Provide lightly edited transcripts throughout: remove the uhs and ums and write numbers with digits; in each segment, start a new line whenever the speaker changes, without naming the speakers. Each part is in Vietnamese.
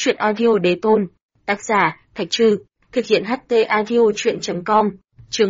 Chuyện audio đế tôn. Tác giả, Thạch Trư. Thực hiện HT audio chuyện.com. Chương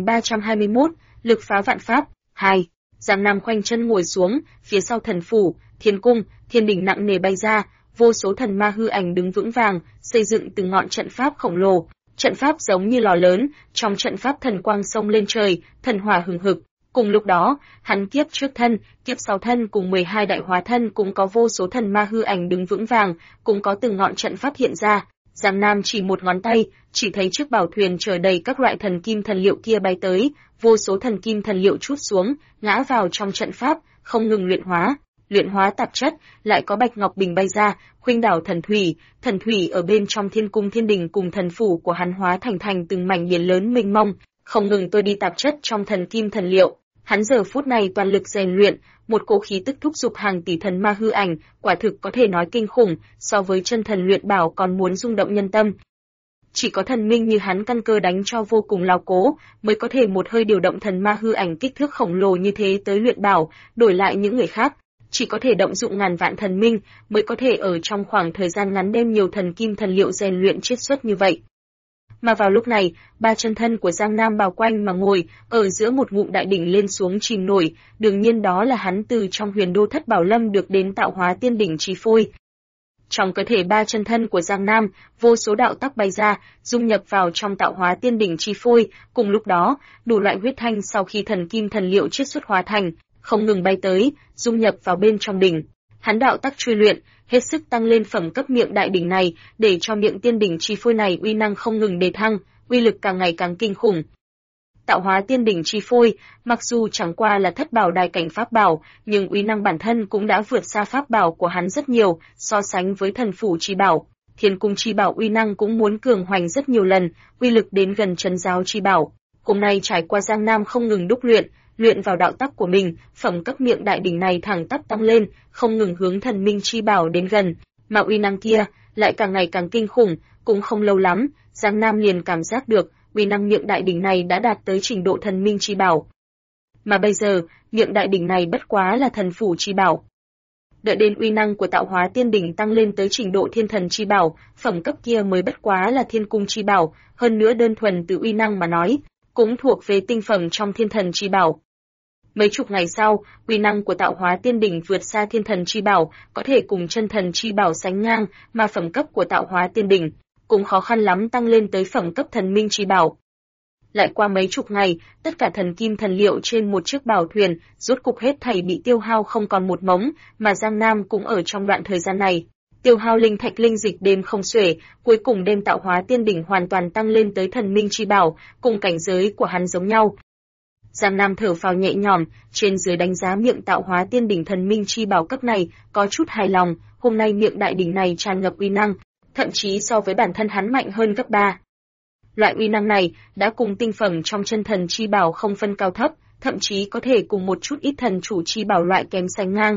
1321, lực phá vạn pháp. 2. Giang Nam khoanh chân ngồi xuống, phía sau thần phủ, thiên cung, thiên đỉnh nặng nề bay ra, vô số thần ma hư ảnh đứng vững vàng, xây dựng từng ngọn trận pháp khổng lồ. Trận pháp giống như lò lớn, trong trận pháp thần quang sông lên trời, thần hỏa hừng hực. Cùng lúc đó, hắn kiếp trước thân, kiếp sau thân cùng 12 đại hóa thân cũng có vô số thần ma hư ảnh đứng vững vàng, cũng có từng ngọn trận pháp hiện ra. Giang Nam chỉ một ngón tay, chỉ thấy chiếc bảo thuyền chở đầy các loại thần kim thần liệu kia bay tới, vô số thần kim thần liệu trút xuống, ngã vào trong trận pháp, không ngừng luyện hóa tạp chất, lại có bạch ngọc bình bay ra, khuynh đảo thần thủy ở bên trong thiên cung thiên đình cùng thần phủ của hắn hóa thành từng mảnh biển lớn mênh mông, không ngừng tôi đi tạp chất trong thần kim thần liệu. Hắn giờ phút này toàn lực rèn luyện, một cỗ khí tức thúc giục hàng tỷ thần ma hư ảnh, quả thực có thể nói kinh khủng, so với chân thần luyện bảo còn muốn rung động nhân tâm. Chỉ có thần minh như hắn căn cơ đánh cho vô cùng lao cố, mới có thể một hơi điều động thần ma hư ảnh kích thước khổng lồ như thế tới luyện bảo, đổi lại những người khác, chỉ có thể động dụng ngàn vạn thần minh, mới có thể ở trong khoảng thời gian ngắn đem nhiều thần kim thần liệu rèn luyện chiết xuất như vậy. Mà vào lúc này, ba chân thân của Giang Nam bao quanh mà ngồi, ở giữa một ngụm đại đỉnh lên xuống chìm nổi, đương nhiên đó là hắn từ trong huyền đô thất bảo lâm được đến tạo hóa tiên đỉnh chi phôi. Trong cơ thể ba chân thân của Giang Nam, vô số đạo tắc bay ra, dung nhập vào trong tạo hóa tiên đỉnh chi phôi, cùng lúc đó, đủ loại huyết thanh sau khi thần kim thần liệu chiết xuất hóa thành, không ngừng bay tới, dung nhập vào bên trong đỉnh. Hắn đạo tắc truy luyện, hết sức tăng lên phẩm cấp miệng đại đỉnh này, để cho miệng tiên đỉnh chi phôi này uy năng không ngừng đề thăng, uy lực càng ngày càng kinh khủng. Tạo hóa tiên đỉnh chi phôi, mặc dù chẳng qua là thất bảo đài cảnh pháp bảo, nhưng uy năng bản thân cũng đã vượt xa pháp bảo của hắn rất nhiều, so sánh với thần phủ chi bảo, thiên cung chi bảo uy năng cũng muốn cường hoành rất nhiều lần, uy lực đến gần trấn giáo chi bảo. Hôm nay trải qua Giang Nam không ngừng đúc luyện vào đạo tắc của mình, phẩm cấp miệng đại đỉnh này thẳng tắp tăng lên, không ngừng hướng thần minh chi bảo đến gần, mà uy năng kia lại càng ngày càng kinh khủng, cũng không lâu lắm, Giang Nam liền cảm giác được, uy năng miệng đại đỉnh này đã đạt tới trình độ thần minh chi bảo. Mà bây giờ, miệng đại đỉnh này bất quá là thần phủ chi bảo. Đợi đến uy năng của tạo hóa tiên đỉnh tăng lên tới trình độ thiên thần chi bảo, phẩm cấp kia mới bất quá là thiên cung chi bảo, hơn nữa đơn thuần từ uy năng mà nói, cũng thuộc về tinh phẩm trong thiên thần chi bảo. Mấy chục ngày sau, uy năng của tạo hóa tiên đỉnh vượt xa thiên thần chi bảo, có thể cùng chân thần chi bảo sánh ngang, mà phẩm cấp của tạo hóa tiên đỉnh cũng khó khăn lắm tăng lên tới phẩm cấp thần minh chi bảo. Lại qua mấy chục ngày, tất cả thần kim thần liệu trên một chiếc bảo thuyền, rốt cục hết thảy bị tiêu hao không còn một mống, mà Giang Nam cũng ở trong đoạn thời gian này. Tiêu hao linh thạch linh dịch đêm không xuể, cuối cùng đem tạo hóa tiên đỉnh hoàn toàn tăng lên tới thần minh chi bảo, cùng cảnh giới của hắn giống nhau. Giang Nam thở phào nhẹ nhõm, trên dưới đánh giá miệng tạo hóa tiên đỉnh thần minh chi bảo cấp này, có chút hài lòng, hôm nay miệng đại đỉnh này tràn ngập uy năng, thậm chí so với bản thân hắn mạnh hơn gấp 3. Loại uy năng này đã cùng tinh phẩm trong chân thần chi bảo không phân cao thấp, thậm chí có thể cùng một chút ít thần chủ chi bảo loại kém sánh ngang.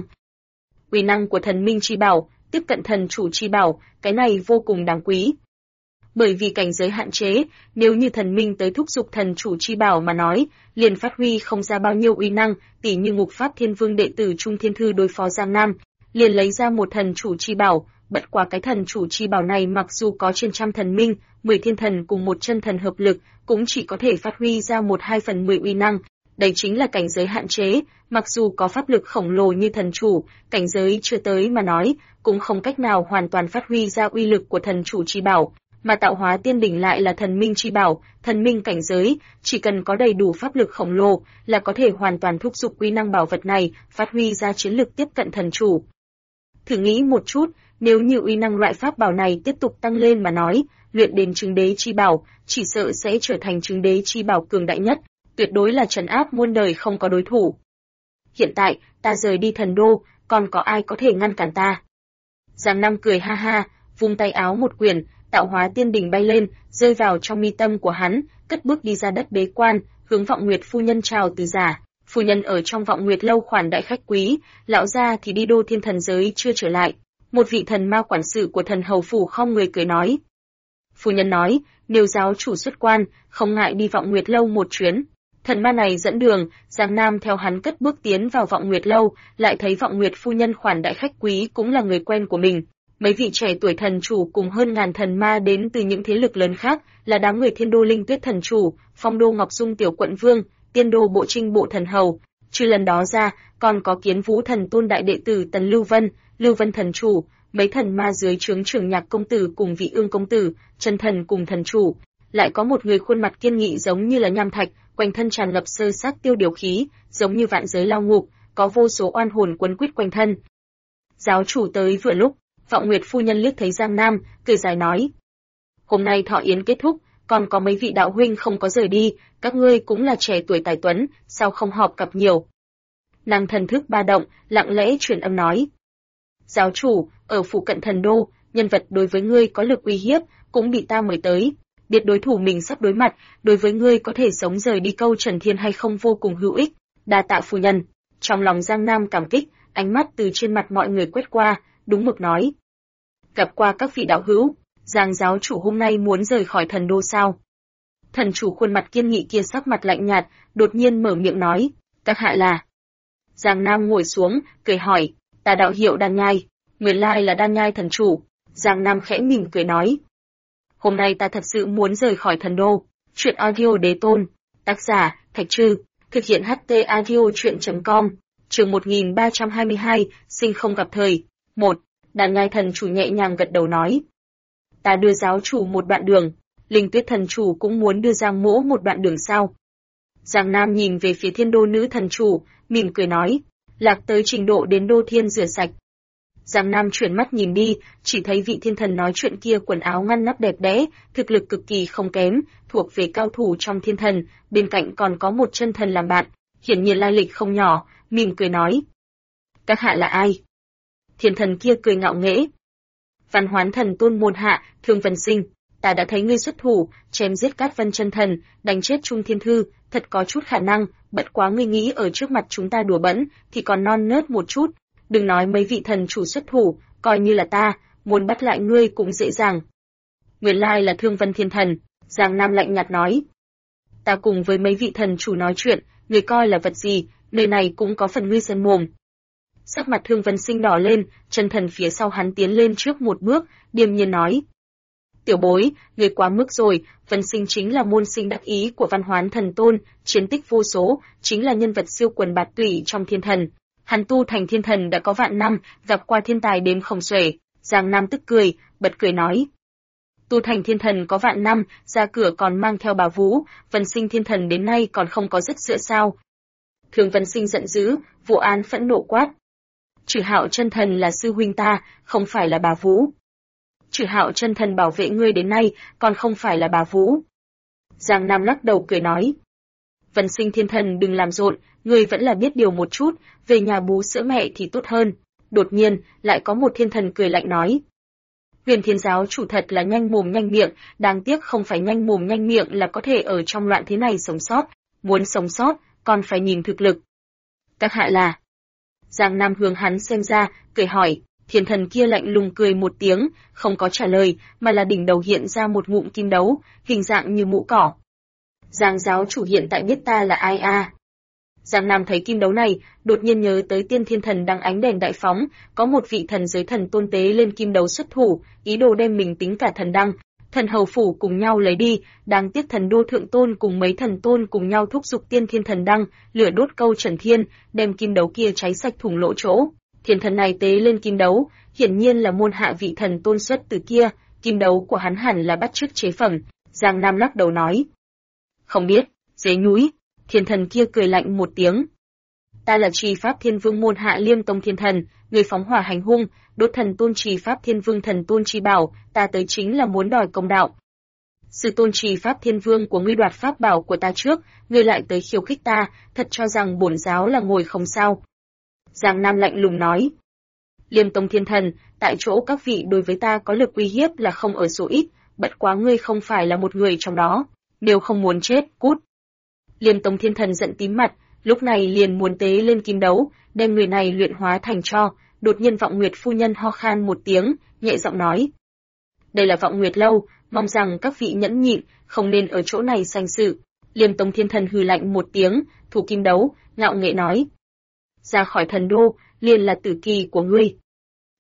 Uy năng của thần minh chi bảo tiếp cận thần chủ chi bảo, cái này vô cùng đáng quý. Bởi vì cảnh giới hạn chế, nếu như thần minh tới thúc giục thần chủ chi bảo mà nói, liền phát huy không ra bao nhiêu uy năng, tỉ như Ngục Pháp Thiên Vương đệ tử Trung Thiên Thư đối phó Giang Nam, liền lấy ra một thần chủ chi bảo, bất quá cái thần chủ chi bảo này mặc dù có trên trăm thần minh, 10 thiên thần cùng một chân thần hợp lực, cũng chỉ có thể phát huy ra 1/2/10 uy năng. Đây chính là cảnh giới hạn chế, mặc dù có pháp lực khổng lồ như thần chủ, cảnh giới chưa tới mà nói, cũng không cách nào hoàn toàn phát huy ra uy lực của thần chủ chi bảo, mà tạo hóa tiên đỉnh lại là thần minh chi bảo, thần minh cảnh giới, chỉ cần có đầy đủ pháp lực khổng lồ, là có thể hoàn toàn thúc giục uy năng bảo vật này, phát huy ra chiến lực tiếp cận thần chủ. Thử nghĩ một chút, nếu như uy năng loại pháp bảo này tiếp tục tăng lên mà nói, luyện đến chứng đế chi bảo, chỉ sợ sẽ trở thành chứng đế chi bảo cường đại nhất, tuyệt đối là trấn áp muôn đời không có đối thủ. Hiện tại, ta rời đi thần đô, còn có ai có thể ngăn cản ta? Giang Nam cười ha ha, vung tay áo một quyển, tạo hóa tiên đỉnh bay lên, rơi vào trong mi tâm của hắn, cất bước đi ra đất bế quan, hướng Vọng Nguyệt phu nhân chào từ giả. Phu nhân ở trong Vọng Nguyệt lâu khoản đại khách quý, lão gia thì đi đô thiên thần giới chưa trở lại. Một vị thần ma quản sự của thần hầu phủ không người cười nói. Phu nhân nói, nếu giáo chủ xuất quan, không ngại đi Vọng Nguyệt lâu một chuyến. Thần ma này dẫn đường, Giang Nam theo hắn cất bước tiến vào Vọng Nguyệt lâu, lại thấy Vọng Nguyệt phu nhân khoản đại khách quý cũng là người quen của mình. mấy vị trẻ tuổi thần chủ cùng hơn ngàn thần ma đến từ những thế lực lớn khác, là đám người Thiên Đô Linh Tuyết thần chủ, Phong Đô Ngọc Dung tiểu quận vương, Tiên Đô Bộ Trinh bộ thần hầu. Trừ lần đó ra, còn có Kiến Vũ thần tôn đại đệ tử Tần Lưu Vân thần chủ, mấy thần ma dưới trướng Trưởng Nhạc công tử cùng Vị Ương công tử, Chân thần cùng thần chủ, lại có một người khuôn mặt kiên nghị giống như là nham thạch, quanh thân tràn ngập sơ sát tiêu điều khí, giống như vạn giới lao ngục, có vô số oan hồn quấn quýt quanh thân. Giáo chủ tới vừa lúc, Vọng Nguyệt phu nhân liếc thấy Giang Nam, cười dài nói: "Hôm nay thọ yến kết thúc, còn có mấy vị đạo huynh không có rời đi, các ngươi cũng là trẻ tuổi tài tuấn, sao không họp cặp nhiều?" Nàng thần thức ba động, lặng lẽ truyền âm nói: "Giáo chủ, ở phụ cận thần đô, nhân vật đối với ngươi có lực uy hiếp, cũng bị ta mời tới. Biết đối thủ mình sắp đối mặt, đối với ngươi có thể sống rời đi câu Trần Thiên hay không vô cùng hữu ích. Đa tạ phu nhân." Trong lòng Giang Nam cảm kích, ánh mắt từ trên mặt mọi người quét qua, đúng mực nói: "Gặp qua các vị đạo hữu, Giang giáo chủ hôm nay muốn rời khỏi thần đô sao?" Thần chủ khuôn mặt kiên nghị kia sắc mặt lạnh nhạt, đột nhiên mở miệng nói: "Các hạ là?" Giang Nam ngồi xuống, cười hỏi: "Ta đạo hiệu Đan Nhai." Nguyên lai là Đan Nhai thần chủ. Giang Nam khẽ mỉm cười nói: "Hôm nay ta thật sự muốn rời khỏi thần đô." Truyện audio đế tôn. Tác giả: Thạch Trư. Thực hiện HT audio truyện.com. Chương 1322, sinh không gặp thời. 1. Đan Nhai thần chủ nhẹ nhàng gật đầu nói: "Ta đưa giáo chủ một đoạn đường, Linh Tuyết thần chủ cũng muốn đưa Giang Mỗ một đoạn đường sao?" Giang Nam nhìn về phía Thiên Đô nữ thần chủ, mỉm cười nói: "Lạc tới trình độ đến đô thiên rửa sạch." Giang Nam chuyển mắt nhìn đi, chỉ thấy vị thiên thần nói chuyện kia quần áo ngăn nắp đẹp đẽ, thực lực cực kỳ không kém, thuộc về cao thủ trong thiên thần, bên cạnh còn có một chân thần làm bạn, hiển nhiên lai lịch không nhỏ, mỉm cười nói: "Các hạ là ai?" Thiên thần kia cười ngạo nghễ: "Văn Hoán thần tôn môn hạ, Thương Vân Sinh, ta đã thấy ngươi xuất thủ, chém giết Cát Vân chân thần, đánh chết Trung Thiên Thư, thật có chút khả năng, bất quá ngươi nghĩ ở trước mặt chúng ta đùa bỡn, thì còn non nớt một chút. Đừng nói mấy vị thần chủ xuất thủ, coi như là ta, muốn bắt lại ngươi cũng dễ dàng." Nguyên lai là Thương Vân Thiên Thần. Giang Nam lạnh nhạt nói: "Ta cùng với mấy vị thần chủ nói chuyện, ngươi coi là vật gì, nơi này cũng có phần ngươi sơn mồm." Sắc mặt Thương Vân Sinh đỏ lên, chân thần phía sau hắn tiến lên trước một bước, điềm nhiên nói: "Tiểu bối, ngươi quá mức rồi, Vân Sinh chính là môn sinh đắc ý của Văn Hoán thần tôn, chiến tích vô số, chính là nhân vật siêu quần bạt tụy trong thiên thần. Hắn tu thành thiên thần đã có vạn năm, gặp qua thiên tài đếm không xuể." Giang Nam tức cười, bật cười nói: "Tu thành thiên thần có vạn năm, ra cửa còn mang theo bà vú, Vân Sinh thiên thần đến nay còn không có dứt dựa sao?" Thương Vân Sinh giận dữ, vụ án phẫn nộ quát: "Trừ Hạo chân thần là sư huynh ta, không phải là bà vú. Trừ Hạo chân thần bảo vệ ngươi đến nay, còn không phải là bà vú." Giang Nam lắc đầu cười nói: "Vân Sinh thiên thần đừng làm rộn, ngươi vẫn là biết điều một chút, về nhà bú sữa mẹ thì tốt hơn." Đột nhiên, lại có một thiên thần cười lạnh nói: "Huyền Thiên giáo chủ thật là nhanh mồm nhanh miệng, đáng tiếc không phải nhanh mồm nhanh miệng là có thể ở trong loạn thế này sống sót, muốn sống sót, còn phải nhìn thực lực." "Các hạ là?" Giang Nam hướng hắn xem ra, cười hỏi. Thiên thần kia lạnh lùng cười một tiếng, không có trả lời, mà là đỉnh đầu hiện ra một ngụm kim đấu, hình dạng như mũ cỏ. "Giang giáo chủ hiện tại biết ta là ai à?" Giang Nam thấy kim đấu này, đột nhiên nhớ tới Tiên Thiên Thần đang ánh đèn đại phóng, có một vị thần giới thần tôn tế lên kim đấu xuất thủ, ý đồ đem mình tính cả thần đăng, thần hầu phủ cùng nhau lấy đi, đáng tiếc thần đô thượng tôn cùng mấy thần tôn cùng nhau thúc giục Tiên Thiên Thần đăng, lửa đốt câu Trần Thiên, đem kim đấu kia cháy sạch thủng lỗ chỗ. Thiên thần này tế lên kim đấu, hiển nhiên là môn hạ vị thần tôn xuất từ kia, kim đấu của hắn hẳn là bắt chước chế phẩm. Giang Nam lắc đầu nói: "Không biết." Dế nhúi. Thiên thần kia cười lạnh một tiếng: "Ta là Trì Pháp Thiên Vương môn hạ Liêm Tông thiên thần, người phóng hỏa hành hung, đốt thần tôn Trì Pháp Thiên Vương thần tôn chi bảo, ta tới chính là muốn đòi công đạo. Sư tôn Trì Pháp Thiên Vương của ngươi đoạt pháp bảo của ta trước, ngươi lại tới khiêu khích ta, thật cho rằng bổn giáo là ngồi không sao?" Giang Nam lạnh lùng nói: "Liêm Tông thiên thần, tại chỗ các vị đối với ta có lực uy hiếp là không ở số ít, bất quá ngươi không phải là một người trong đó, nếu không muốn chết, cút." Liêm Tông thiên thần giận tím mặt, lúc này liền muốn tế lên kim đấu, đem người này luyện hóa thành tro. Đột nhiên Vọng Nguyệt phu nhân ho khan một tiếng, nhẹ giọng nói: "Đây là Vọng Nguyệt lâu, mong rằng các vị nhẫn nhịn, không nên ở chỗ này sanh sự." Liêm Tông thiên thần hừ lạnh một tiếng, thủ kim đấu, ngạo nghễ nói: "Ra khỏi thần đô, liền là tử kỳ của ngươi."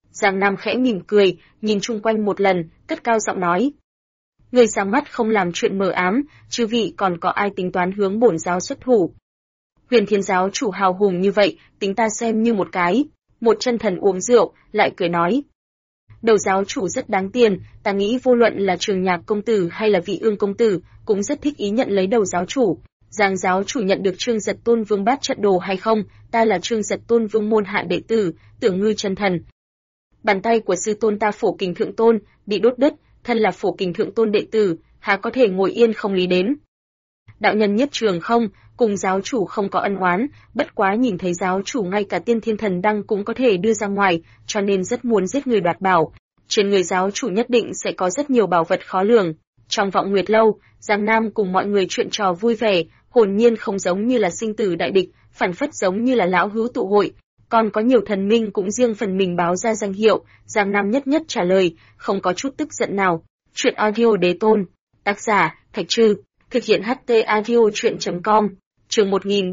Giang Nam khẽ mỉm cười, nhìn chung quanh một lần, cất cao giọng nói. Người sáng mắt không làm chuyện mờ ám, chư vị còn có ai tính toán hướng bổn giáo xuất thủ. Huyền Thiên giáo chủ hào hùng như vậy, tính ta xem như một cái. Một chân thần uống rượu, lại cười nói. Đầu giáo chủ rất đáng tiền, ta nghĩ vô luận là Trường Nhạc công tử hay là Vị Ương công tử, cũng rất thích ý nhận lấy đầu giáo chủ. Giang giáo chủ nhận được Trương Giật Tôn Vương bát trận đồ hay không, ta là Trương Giật Tôn Vương môn hạ đệ tử, Tưởng Ngư chân thần. Bàn tay của sư tôn ta Phổ Kình Thượng Tôn, bị đốt đứt, thân là Phổ Kình Thượng Tôn đệ tử, há có thể ngồi yên không lý đến. Đạo nhân Nhất Trường không, cùng giáo chủ không có ân oán, bất quá nhìn thấy giáo chủ ngay cả Tiên Thiên Thần Đăng cũng có thể đưa ra ngoài, cho nên rất muốn giết người đoạt bảo. Trên người giáo chủ nhất định sẽ có rất nhiều bảo vật khó lường. Trong Vọng Nguyệt lâu, Giang Nam cùng mọi người chuyện trò vui vẻ, hồn nhiên không giống như là sinh tử đại địch, phản phất giống như là lão hữu tụ hội. Còn có nhiều thần minh cũng riêng phần mình báo ra danh hiệu, Giang Nam nhất nhất trả lời, không có chút tức giận nào. Chuyện audio đế tôn, tác giả, Thạch Trư, thực hiện HT audio chuyện.com, chương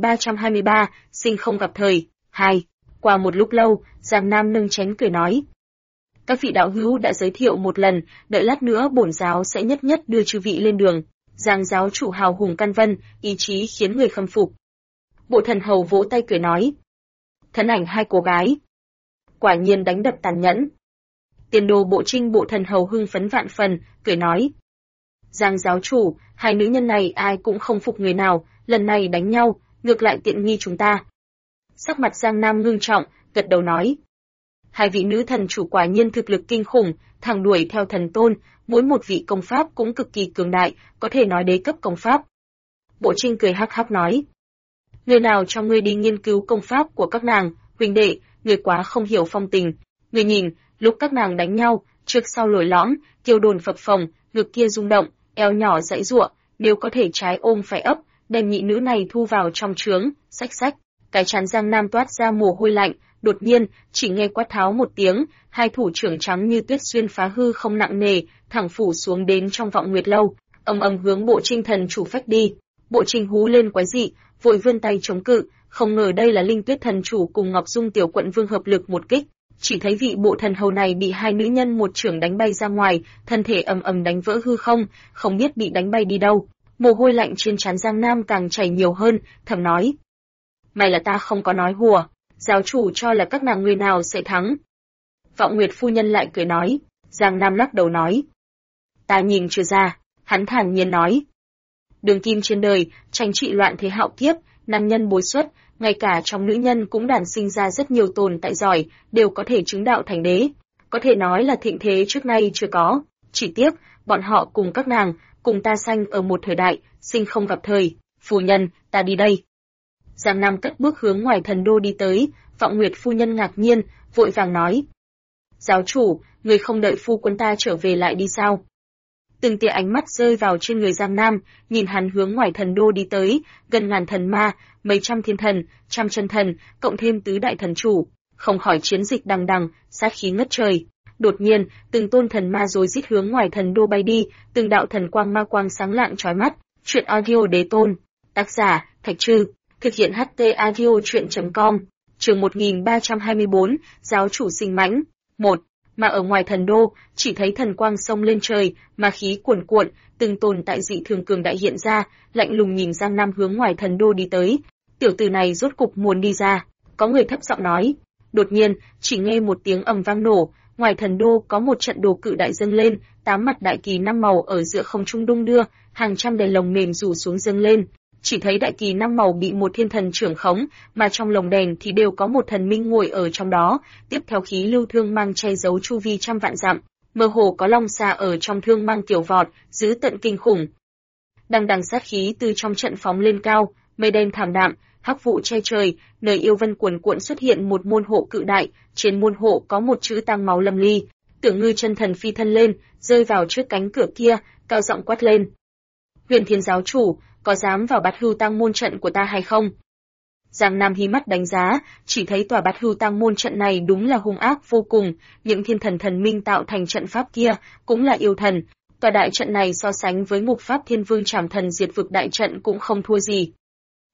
1323, sinh không gặp thời, 2. Qua một lúc lâu, Giang Nam nâng chén cười nói. Các vị đạo hữu đã giới thiệu một lần, đợi lát nữa bổn giáo sẽ nhất nhất đưa chư vị lên đường. Giang giáo chủ hào hùng căn vân, ý chí khiến người khâm phục. Bộ Thần Hầu vỗ tay cười nói. Thân ảnh hai cô gái. Quả nhiên đánh đập tàn nhẫn. Tiền đồ Bộ Trinh Bộ Thần Hầu hưng phấn vạn phần, cười nói. Giang giáo chủ, hai nữ nhân này ai cũng không phục người nào, lần này đánh nhau, ngược lại tiện nghi chúng ta. Sắc mặt Giang Nam ngưng trọng, gật đầu nói. Hai vị nữ thần chủ quả nhiên thực lực kinh khủng, thẳng đuổi theo thần tôn, mỗi một vị công pháp cũng cực kỳ cường đại, có thể nói đế cấp công pháp. Bộ Trinh cười hắc hắc nói. Người nào cho ngươi đi nghiên cứu công pháp của các nàng, huynh đệ, người quá không hiểu phong tình. Người nhìn, lúc các nàng đánh nhau, trước sau lồi lõm, kiêu đồn phập phồng, ngực kia rung động, eo nhỏ giãy giụa, nếu có thể trái ôm phải ấp, đem nhị nữ này thu vào trong trướng, xách xách. Cái trán Giang Nam toát ra mồ hôi lạnh, đột nhiên, chỉ nghe quát tháo một tiếng, hai thủ trưởng trắng như tuyết xuyên phá hư không nặng nề, thẳng phủ xuống đến trong Vọng Nguyệt lâu, ầm ầm hướng Bộ Trinh thần chủ phách đi. Bộ Trinh hú lên quái dị, vội vươn tay chống cự, không ngờ đây là Linh Tuyết thần chủ cùng Ngọc Dung tiểu quận vương hợp lực một kích. Chỉ thấy vị Bộ Thần Hầu này bị hai nữ nhân một chưởng đánh bay ra ngoài, thân thể ầm ầm đánh vỡ hư không biết bị đánh bay đi đâu. Mồ hôi lạnh trên trán Giang Nam càng chảy nhiều hơn, thầm nói: "May là ta không có nói hùa, giáo chủ cho là các nàng người nào sẽ thắng?" Vọng Nguyệt phu nhân lại cười nói. Giang Nam lắc đầu nói: "Ta nhìn chưa ra." Hắn thản nhiên nói: "Đường kim trên đời, tranh trị loạn thế hạo kiếp, nam nhân bối xuất, ngay cả trong nữ nhân cũng đản sinh ra rất nhiều tồn tại giỏi, đều có thể chứng đạo thành đế. Có thể nói là thịnh thế trước nay chưa có. Chỉ tiếc, bọn họ cùng các nàng, cùng ta sanh ở một thời đại, sinh không gặp thời. Phu nhân, ta đi đây." Giang Nam cất bước hướng ngoài thần đô đi tới. Vọng Nguyệt phu nhân ngạc nhiên, vội vàng nói: "Giáo chủ, người không đợi phu quân ta trở về lại đi sao?" Từng tia ánh mắt rơi vào trên người Giang Nam, nhìn hắn hướng ngoài thần đô đi tới, gần ngàn thần ma, mấy trăm thiên thần, trăm chân thần, cộng thêm tứ đại thần chủ, không khỏi chiến dịch đằng đằng, sát khí ngất trời. Đột nhiên, từng tôn thần ma rối rít hướng ngoài thần đô bay đi, từng đạo thần quang ma quang sáng lạng chói mắt. Chuyện audio đế tôn, tác giả Thạch Trư, thực hiện HT audio chuyện.com, chương 1324, giáo chủ sinh mãnh. 1. Mà ở ngoài thần đô, chỉ thấy thần quang sông lên trời, ma khí cuồn cuộn, từng tồn tại dị thường cường đại hiện ra, lạnh lùng nhìn Giang Nam hướng ngoài thần đô đi tới. Tiểu tử này rốt cục muốn đi ra, có người thấp giọng nói. Đột nhiên, chỉ nghe một tiếng ầm vang nổ, ngoài thần đô có một trận đồ cự đại dâng lên, 8 mặt đại kỳ 5 màu ở giữa không trung đung đưa, hàng trăm đèn lồng mềm rủ xuống dâng lên. Chỉ thấy đại kỳ 5 màu bị một thiên thần trưởng khống, mà trong lồng đèn thì đều có một thần minh ngồi ở trong đó, tiếp theo khí lưu thương mang che giấu chu vi trăm vạn dặm, mơ hồ có long xà ở trong thương mang tiểu vọt, dữ tận kinh khủng. Đằng đằng sát khí từ trong trận phóng lên cao, mây đen thảm đạm, hắc vụ che trời, nơi yêu vân cuồn cuộn xuất hiện một môn hộ cự đại, trên môn hộ có một chữ tang máu lâm ly. Tưởng Ngư chân thần phi thân lên, rơi vào trước cánh cửa kia, cao giọng quát lên: "Huyền Thiên giáo chủ, có dám vào Bát Hưu Tăng môn trận của ta hay không?" Giang Nam hí mắt đánh giá, chỉ thấy tòa Bát Hưu Tăng môn trận này đúng là hung ác vô cùng, những thiên thần thần minh tạo thành trận pháp kia cũng là yêu thần, tòa đại trận này so sánh với Ngục Pháp Thiên Vương Trảm Thần Diệt Vực đại trận cũng không thua gì.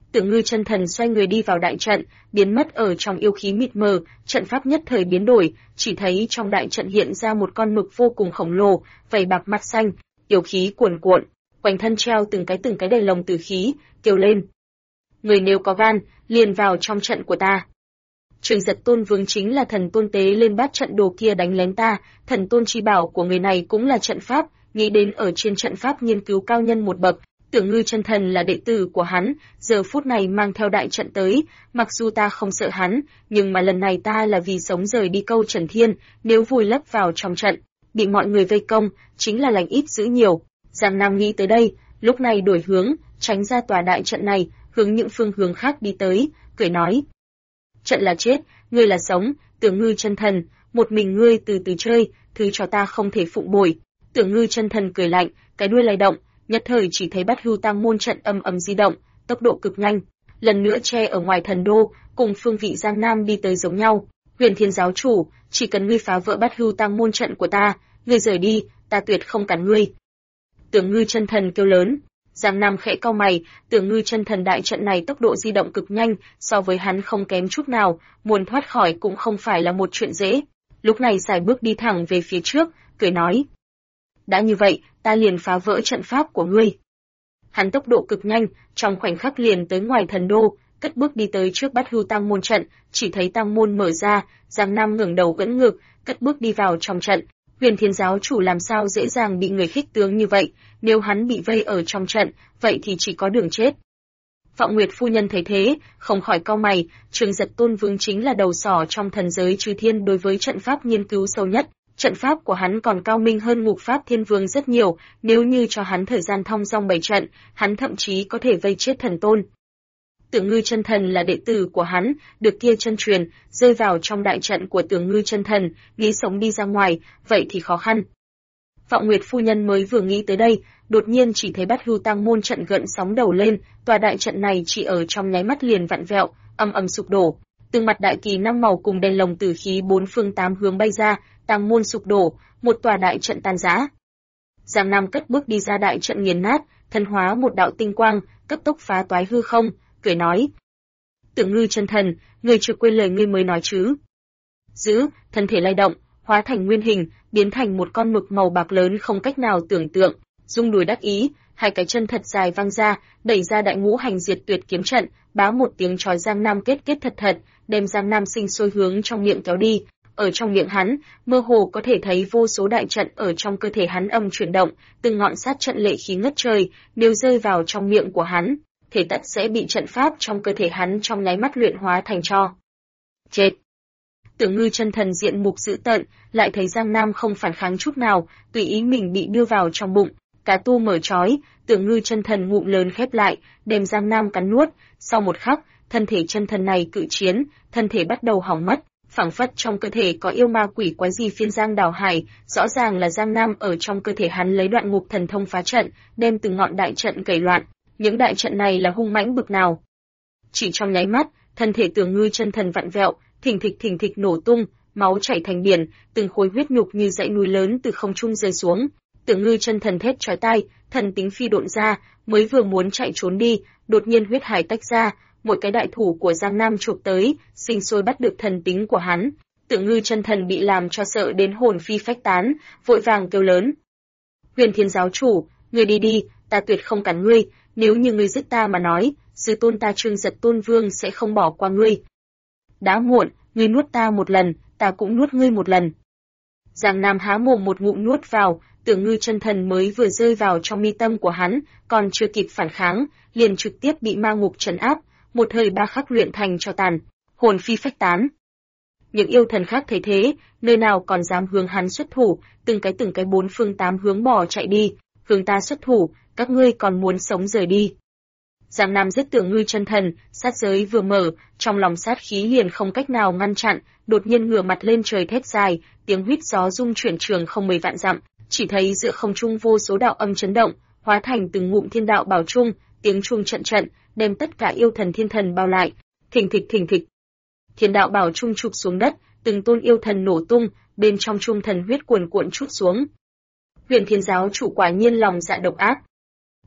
Tưởng Ngư chân thần xoay người đi vào đại trận, biến mất ở trong yêu khí mịt mờ, trận pháp nhất thời biến đổi, chỉ thấy trong đại trận hiện ra một con mực vô cùng khổng lồ, vảy bạc mặt xanh, yêu khí cuồn cuộn, quanh thân treo từng cái đèn lồng tử khí, kêu lên: "Người nếu có gan, liền vào trong trận của ta." Trường Giật Tôn Vương chính là thần tôn tế lên bát trận đồ kia đánh lén ta, thần tôn chi bảo của người này cũng là trận pháp, nghĩ đến ở trên trận pháp nghiên cứu cao nhân một bậc. Tưởng Ngư chân thần là đệ tử của hắn, giờ phút này mang theo đại trận tới, mặc dù ta không sợ hắn, nhưng mà lần này ta là vì sống rời đi câu Trần Thiên, nếu vùi lấp vào trong trận, bị mọi người vây công, chính là lành ít dữ nhiều. Giang Nam nghĩ tới đây, lúc này đổi hướng, tránh ra tòa đại trận này, hướng những phương hướng khác đi tới, cười nói: "Trận là chết, ngươi là sống, Tưởng Ngư chân thần, một mình ngươi từ từ chơi, thứ cho ta không thể phụng bồi." Tưởng Ngư chân thần cười lạnh, cái đuôi lay động, nhất thời chỉ thấy Bát Hưu Tăng môn trận ầm ầm di động, tốc độ cực nhanh, lần nữa che ở ngoài thần đô, cùng phương vị Giang Nam đi tới giống nhau. Huyền Thiên giáo chủ, chỉ cần ngươi phá vỡ Bát Hưu Tăng môn trận của ta, ngươi rời đi, ta tuyệt không cản ngươi. Tưởng Ngư chân thần kêu lớn. Giang Nam khẽ cau mày, Tưởng Ngư chân thần đại trận này tốc độ di động cực nhanh, so với hắn không kém chút nào, muốn thoát khỏi cũng không phải là một chuyện dễ. Lúc này xài bước đi thẳng về phía trước, cười nói: "Đã như vậy, ta liền phá vỡ trận pháp của ngươi." Hắn tốc độ cực nhanh, trong khoảnh khắc liền tới ngoài thần đô, cất bước đi tới trước Bát Hưu Tăng môn trận, chỉ thấy tăng môn mở ra, Giang Nam ngẩng đầu gẫn ngực, cất bước đi vào trong trận. Huyền Thiên giáo chủ làm sao dễ dàng bị người khích tướng như vậy, nếu hắn bị vây ở trong trận, vậy thì chỉ có đường chết. Vọng Nguyệt phu nhân thấy thế, không khỏi cau mày, Trường Giật Tôn Vương chính là đầu sỏ trong thần giới Chư Thiên đối với trận pháp nghiên cứu sâu nhất, trận pháp của hắn còn cao minh hơn Ngục Pháp Thiên Vương rất nhiều, nếu như cho hắn thời gian thong dong bày trận, hắn thậm chí có thể vây chết thần tôn. Tưởng Ngư chân thần là đệ tử của hắn, được kia chân truyền, rơi vào trong đại trận của Tưởng Ngư chân thần, nghĩ sống đi ra ngoài, vậy thì khó khăn. Vọng Nguyệt phu nhân mới vừa nghĩ tới đây, đột nhiên chỉ thấy Bát Hưu Tăng môn trận gợn sóng đầu lên, tòa đại trận này chỉ ở trong nháy mắt liền vặn vẹo, ầm ầm sụp đổ. Từng mặt đại kỳ năm màu cùng đèn lồng tử khí bốn phương tám hướng bay ra, Tăng môn sụp đổ, một tòa đại trận tan rã. Giang Nam cất bước đi ra đại trận nghiền nát, thân hóa một đạo tinh quang, cấp tốc phá toái hư không, cười nói: "Tưởng Ngư chân thần, ngươi chưa quên lời ngươi mới nói chứ?" Giữ, thân thể lay động, hóa thành nguyên hình, biến thành một con mực màu bạc lớn không cách nào tưởng tượng, rung đùi đắc ý, hai cái chân thật dài văng ra, đẩy ra đại ngũ hành diệt tuyệt kiếm trận, bá một tiếng chói Giang Nam kết thật, đem Giang Nam sinh sôi hướng trong miệng kéo đi. Ở trong miệng hắn, mơ hồ có thể thấy vô số đại trận ở trong cơ thể hắn âm chuyển động, từng ngọn sát trận lệ khí ngất trời, nếu rơi vào trong miệng của hắn, thể tất sẽ bị trận pháp trong cơ thể hắn trong nháy mắt luyện hóa thành tro. Chết! Tưởng Ngư chân thần diện mục dữ tợn, lại thấy Giang Nam không phản kháng chút nào, tùy ý mình bị đưa vào trong bụng, cá tu mở trói, Tưởng Ngư chân thần ngụm lớn khép lại, đem Giang Nam cắn nuốt. Sau một khắc, thân thể chân thần này cự chiến, thân thể bắt đầu hỏng mất, phảng phất trong cơ thể có yêu ma quỷ quái gì phiên giang đảo hải, rõ ràng là Giang Nam ở trong cơ thể hắn lấy đoạn ngục thần thông phá trận, đem từng ngọn đại trận cày loạn. Những đại trận này là hung mãnh bực nào? Chỉ trong nháy mắt, thân thể Tưởng Ngư chân thần vặn vẹo, thình thịch nổ tung, máu chảy thành biển, từng khối huyết nhục như dãy núi lớn từ không trung rơi xuống. Tưởng Ngư chân thần thét chói tai, thần tính phi độn ra, mới vừa muốn chạy trốn đi, đột nhiên huyết hải tách ra, một cái đại thủ của Giang Nam chụp tới, sinh sôi bắt được thần tính của hắn. Tưởng Ngư chân thần bị làm cho sợ đến hồn phi phách tán, vội vàng kêu lớn: "Huyền Thiên giáo chủ, ngươi đi đi, ta tuyệt không cản ngươi, nếu như ngươi giết ta mà nói, sư tôn ta Trương Giật Tôn Vương sẽ không bỏ qua ngươi. Đã muộn, ngươi nuốt ta một lần, ta cũng nuốt ngươi một lần." Giang Nam há mồm một ngụm nuốt vào, Tưởng Ngư chân thần mới vừa rơi vào trong mi tâm của hắn, còn chưa kịp phản kháng, liền trực tiếp bị ma ngục trấn áp, một thời ba khắc luyện thành tro tàn, hồn phi phách tán. Những yêu thần khác thấy thế, nơi nào còn dám hướng hắn xuất thủ, từng cái bốn phương tám hướng bỏ chạy đi, hướng ta xuất thủ, các ngươi còn muốn sống rời đi. Giang Nam giết Tưởng Ngư chân thần, sát giới vừa mở, trong lòng sát khí liền không cách nào ngăn chặn, đột nhiên ngửa mặt lên trời thét dài, tiếng huýt gió rung chuyển trường không mấy vạn dặm, chỉ thấy giữa không trung vô số đạo âm chấn động, hóa thành từng ngụm thiên đạo bảo trung, tiếng chuông trận trận, đem tất cả yêu thần thiên thần bao lại. Thình thịch. Thiên đạo bảo trung chụp xuống đất, từng tôn yêu thần nổ tung, bên trong trung thần huyết cuồn cuộn trút xuống. Huyền Thiên giáo chủ quả nhiên lòng dạ độc ác.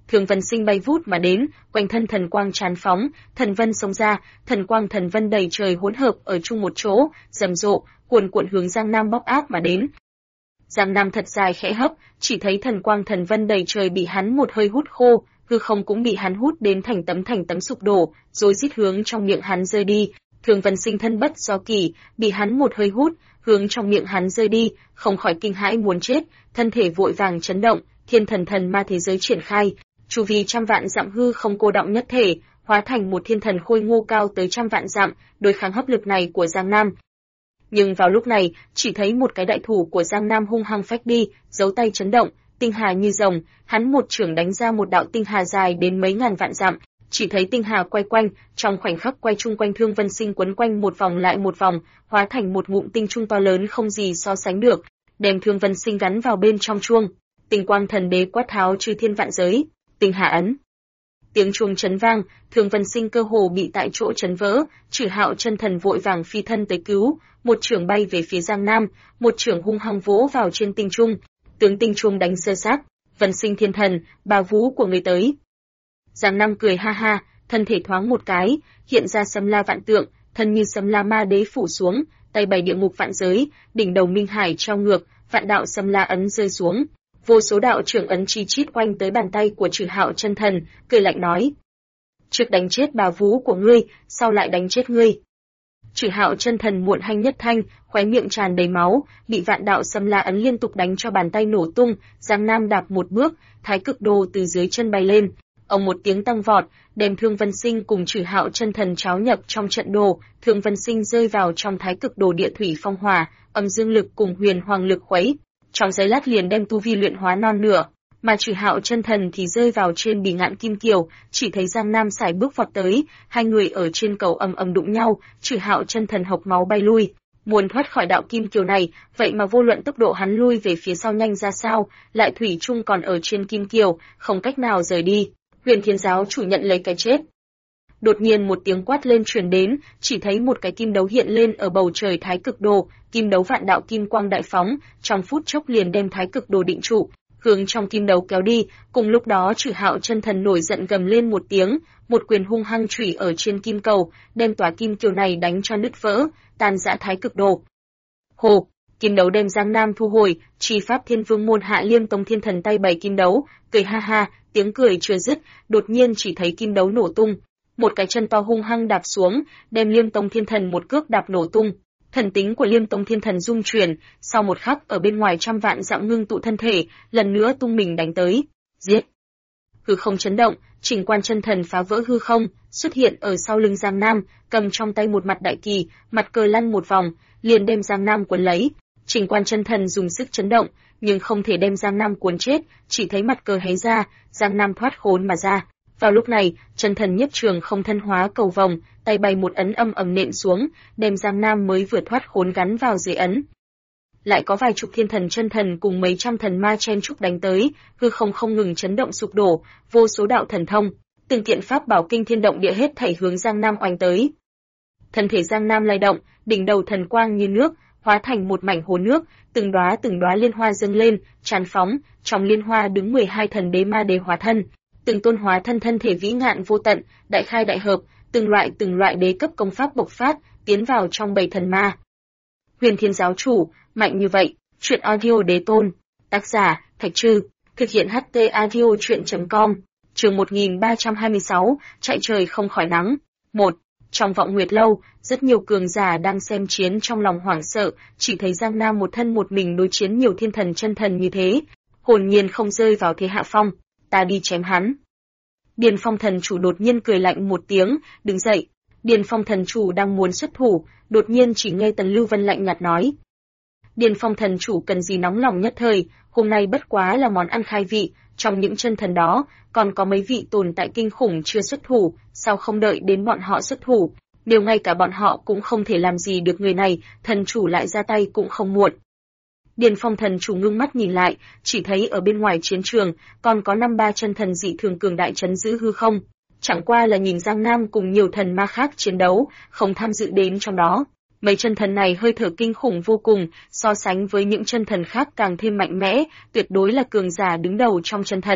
Thương Vân Sinh bay vút mà đến, quanh thân thần quang tràn phóng, thần vân xông ra, thần quang thần vân đầy trời hỗn hợp ở chung một chỗ, rầm rộ, cuồn cuộn hướng Giang Nam bóc áp mà đến. Giang Nam thật dài khẽ hấp, chỉ thấy thần quang thần vân đầy trời bị hắn một hơi hút khô, hư không cũng bị hắn hút đến thành tấm sụp đổ, rồi rít hướng trong miệng hắn rơi đi. Thương Vân Sinh thân bất do kỷ, bị hắn một hơi hút, hướng trong miệng hắn rơi đi, không khỏi kinh hãi muốn chết, thân thể vội vàng chấn động, thiên thần ma thế giới triển khai, chu vi trăm vạn dặm hư không cô động nhất thể, hóa thành một thiên thần khôi ngô cao tới trăm vạn dặm, đối kháng hấp lực này của Giang Nam. Nhưng vào lúc này, chỉ thấy một cái đại thủ của Giang Nam hung hăng phách đi, dấu tay chấn động, tinh hà như rồng, hắn một chưởng đánh ra một đạo tinh hà dài đến mấy ngàn vạn dặm, chỉ thấy tinh hà quay quanh, trong khoảnh khắc quay chung quanh Thương Vân Sinh quấn quanh một vòng lại một vòng, hóa thành một ngụm tinh trung to lớn không gì so sánh được, đem Thương Vân Sinh gắn vào bên trong chuông. Tinh quang thần đế quát tháo chư thiên vạn giới, tinh hà ấn. Tiếng chuông chấn vang, Thương Vân Sinh cơ hồ bị tại chỗ chấn vỡ, Trử Hạo chân thần vội vàng phi thân tới cứu, một chưởng bay về phía Giang Nam, một chưởng hung hăng vỗ vào trên tinh trung, tướng tinh trung đánh sơ sát. Vân Sinh thiên thần, bà vú của người tới. Giang Nam cười ha ha, thân thể thoáng một cái, hiện ra Sâm La vạn tượng, thân như Sâm La ma đế phủ xuống, tay bày địa ngục vạn giới, đỉnh đầu minh hải treo ngược, vạn đạo Sâm La ấn rơi xuống. Vô số đạo trưởng ấn chi chít quanh tới bàn tay của Trử Hạo chân thần, cười lạnh nói: trước đánh chết bà vú của ngươi, sau lại đánh chết ngươi. Trử Hạo chân thần muộn hanh nhất thanh, khóe miệng tràn đầy máu, bị vạn đạo Sâm La ấn liên tục đánh cho bàn tay nổ tung. Giang Nam đạp một bước, thái cực đồ từ dưới chân bay lên, ông một tiếng tăng vọt, đem Thương Vân Sinh cùng Trử Hạo chân thần cháo nhập trong trận đồ. Thương Vân Sinh rơi vào trong thái cực đồ địa thủy phong hỏa, âm dương lực cùng huyền hoàng lực khuấy, trong giây lát liền đem tu vi luyện hóa non nửa, mà Trử Hạo chân thần thì rơi vào trên bì ngạn kim kiều. Chỉ thấy Giang Nam sải bước vọt tới, hai người ở trên cầu ầm ầm đụng nhau, Trử Hạo chân thần hộc máu bay lui, muốn thoát khỏi đạo kim kiều này, vậy mà vô luận tốc độ hắn lui về phía sau nhanh ra sao, lại thủy chung còn ở trên kim kiều, không cách nào rời đi. Huyền Thiên giáo chủ nhận lấy cái chết. Đột nhiên một tiếng quát lên truyền đến, chỉ thấy một cái kim đấu hiện lên ở bầu trời thái cực đồ, kim đấu vạn đạo kim quang đại phóng, trong phút chốc liền đem thái cực đồ định trụ, hướng trong kim đấu kéo đi. Cùng lúc đó Trử Hạo chân thần nổi giận gầm lên một tiếng, một quyền hung hăng chủy ở trên kim cầu, đem tòa kim kiều này đánh cho nứt vỡ, tan rã thái cực đồ. Hồ, kim đấu đem Giang Nam thu hồi, Chi Pháp Thiên Vương môn Hạ Liêm Tông thiên thần tay bày kim đấu, cười ha ha, tiếng cười chưa dứt, đột nhiên chỉ thấy kim đấu nổ tung, một cái chân to hung hăng đạp xuống, đem Liêm Tông thiên thần một cước đạp nổ tung. Thần tính của Liêm Tông thiên thần rung chuyển, sau một khắc ở bên ngoài trăm vạn dặm ngưng tụ thân thể, lần nữa tung mình đánh tới. Giết! Hư không chấn động, Trình Quan chân thần phá vỡ hư không, xuất hiện ở sau lưng Giang Nam, cầm trong tay một mặt đại kỳ, mặt cờ lăn một vòng, liền đem Giang Nam cuốn lấy. Trình Quan chân thần dùng sức chấn động, nhưng không thể đem Giang Nam cuốn chết, chỉ thấy mặt cờ hé ra, Giang Nam thoát khốn mà ra. Vào lúc này, chân thần nhiếp trường không thân hóa cầu vòng, tay bày một ấn âm ầm nện xuống, đem Giang Nam mới vừa thoát khốn gắn vào dưới ấn. Lại có vài chục thiên thần chân thần cùng mấy trăm thần ma chen chúc đánh tới, hư không ngừng chấn động sụp đổ, vô số đạo thần thông, từng kiện pháp bảo kinh thiên động địa hết thảy hướng Giang Nam oanh tới. Thân thể Giang Nam lay động, đỉnh đầu thần quang như nước, hóa thành một mảnh hồ nước, từng đóa liên hoa dâng lên, tràn phóng, trong liên hoa đứng 12 thần đế ma đế hóa thân, từng tôn hóa thân thân thể vĩ ngạn vô tận, đại khai đại hợp, từng loại đế cấp công pháp bộc phát, tiến vào trong bầy thần ma. Huyền Thiên giáo chủ, mạnh như vậy, truyện audio đế tôn, tác giả, Thạch Trư, thực hiện HT audio truyện.com, chương 1326, chạy trời không khỏi nắng. 1. Trong vọng nguyệt lâu, rất nhiều cường giả đang xem chiến trong lòng hoảng sợ, chỉ thấy Giang Nam một thân một mình đối chiến nhiều thiên thần chân thần như thế, hồn nhiên không rơi vào thế hạ phong, ta đi chém hắn. Điền Phong thần chủ đột nhiên cười lạnh một tiếng, đứng dậy. Điền Phong thần chủ đang muốn xuất thủ, đột nhiên chỉ nghe Tần Lưu Vân lạnh nhạt nói: Điền Phong thần chủ cần gì nóng lòng nhất thời, hôm nay bất quá là món ăn khai vị, trong những chân thần đó, còn có mấy vị tồn tại kinh khủng chưa xuất thủ, sao không đợi đến bọn họ xuất thủ, nếu ngay cả bọn họ cũng không thể làm gì được người này, thần chủ lại ra tay cũng không muộn. Điền Phong thần chủ ngưng mắt nhìn lại, chỉ thấy ở bên ngoài chiến trường, còn có 5-3 chân thần dị thường cường đại trấn giữ hư không. Chẳng qua là nhìn Giang Nam cùng nhiều thần ma khác chiến đấu, không tham dự đến trong đó. Mấy chân thần này hơi thở kinh khủng vô cùng, so sánh với những chân thần khác càng thêm mạnh mẽ, tuyệt đối là cường giả đứng đầu trong chân thần.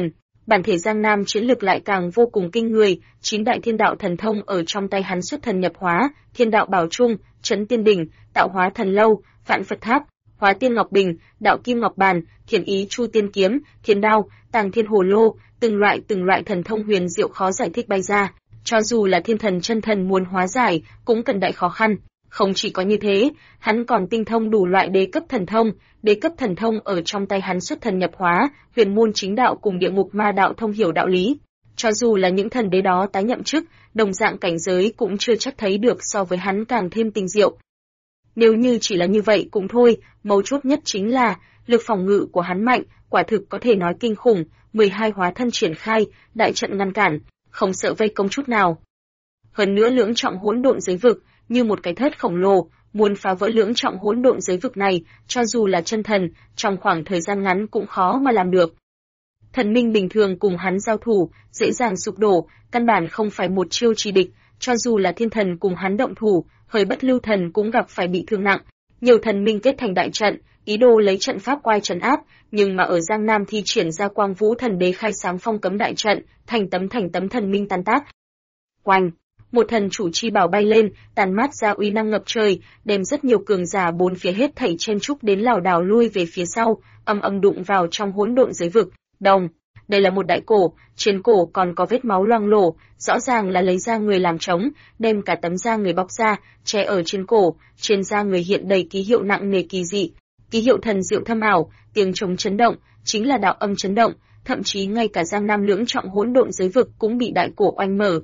Bản thể Giang Nam chiến lực lại càng vô cùng kinh người, 9 đại thiên đạo thần thông ở trong tay hắn xuất thần nhập hóa, Thiên đạo bảo trung, Chấn Tiên đỉnh, Tạo hóa thần lâu, Vạn Phật tháp, Hóa Tiên ngọc bình, Đạo kim ngọc bàn, Thiền ý chu tiên kiếm, Thiên đao, Tàng thiên hồ lô, từng loại thần thông huyền diệu khó giải thích bay ra, cho dù là thiên thần chân thần muốn hóa giải, cũng cần đại khó khăn. Không chỉ có như thế, hắn còn tinh thông đủ loại đế cấp thần thông ở trong tay hắn xuất thần nhập hóa, huyền môn chính đạo cùng địa ngục ma đạo thông hiểu đạo lý. Cho dù là những thần đế đó tái nhậm chức, đồng dạng cảnh giới cũng chưa chắc thấy được so với hắn càng thêm tinh diệu. Nếu như chỉ là như vậy cũng thôi, mấu chốt nhất chính là, lực phòng ngự của hắn mạnh, quả thực có thể nói kinh khủng, 12 hóa thân triển khai, đại trận ngăn cản, không sợ vây công chút nào. Hơn nữa lưỡng trọng hỗn độn giới vực, như một cái thớt khổng lồ, muốn phá vỡ lưỡng trọng hỗn độn giới vực này, cho dù là chân thần, trong khoảng thời gian ngắn cũng khó mà làm được. Thần minh bình thường cùng hắn giao thủ, dễ dàng sụp đổ, căn bản không phải một chiêu chỉ địch, cho dù là thiên thần cùng hắn động thủ, hơi bất lưu thần cũng gặp phải bị thương nặng. Nhiều thần minh kết thành đại trận, ý đồ lấy trận pháp oai trấn áp, nhưng mà ở Giang Nam thi triển ra Quang Vũ Thần Đế khai sáng phong cấm đại trận, thành tấm thần minh tan tác. Oanh! Một thần chủ chi bảo bay lên, tàn mát ra uy năng ngập trời, đem rất nhiều cường giả bốn phía hết thảy chen chúc đến lảo đảo lui về phía sau, âm đụng vào trong hỗn độn giới vực. Đồng, đây là một đại cổ, trên cổ còn có vết máu loang lổ, rõ ràng là lấy da người làm trống, đem cả tấm da người bọc ra, che ở trên cổ, trên da người hiện đầy ký hiệu nặng nề kỳ dị, ký hiệu thần diệu thâm ảo, tiếng trống chấn động, chính là đạo âm chấn động, thậm chí ngay cả Giang Nam lưỡng trọng hỗn độn giới vực cũng bị đại cổ oanh mở.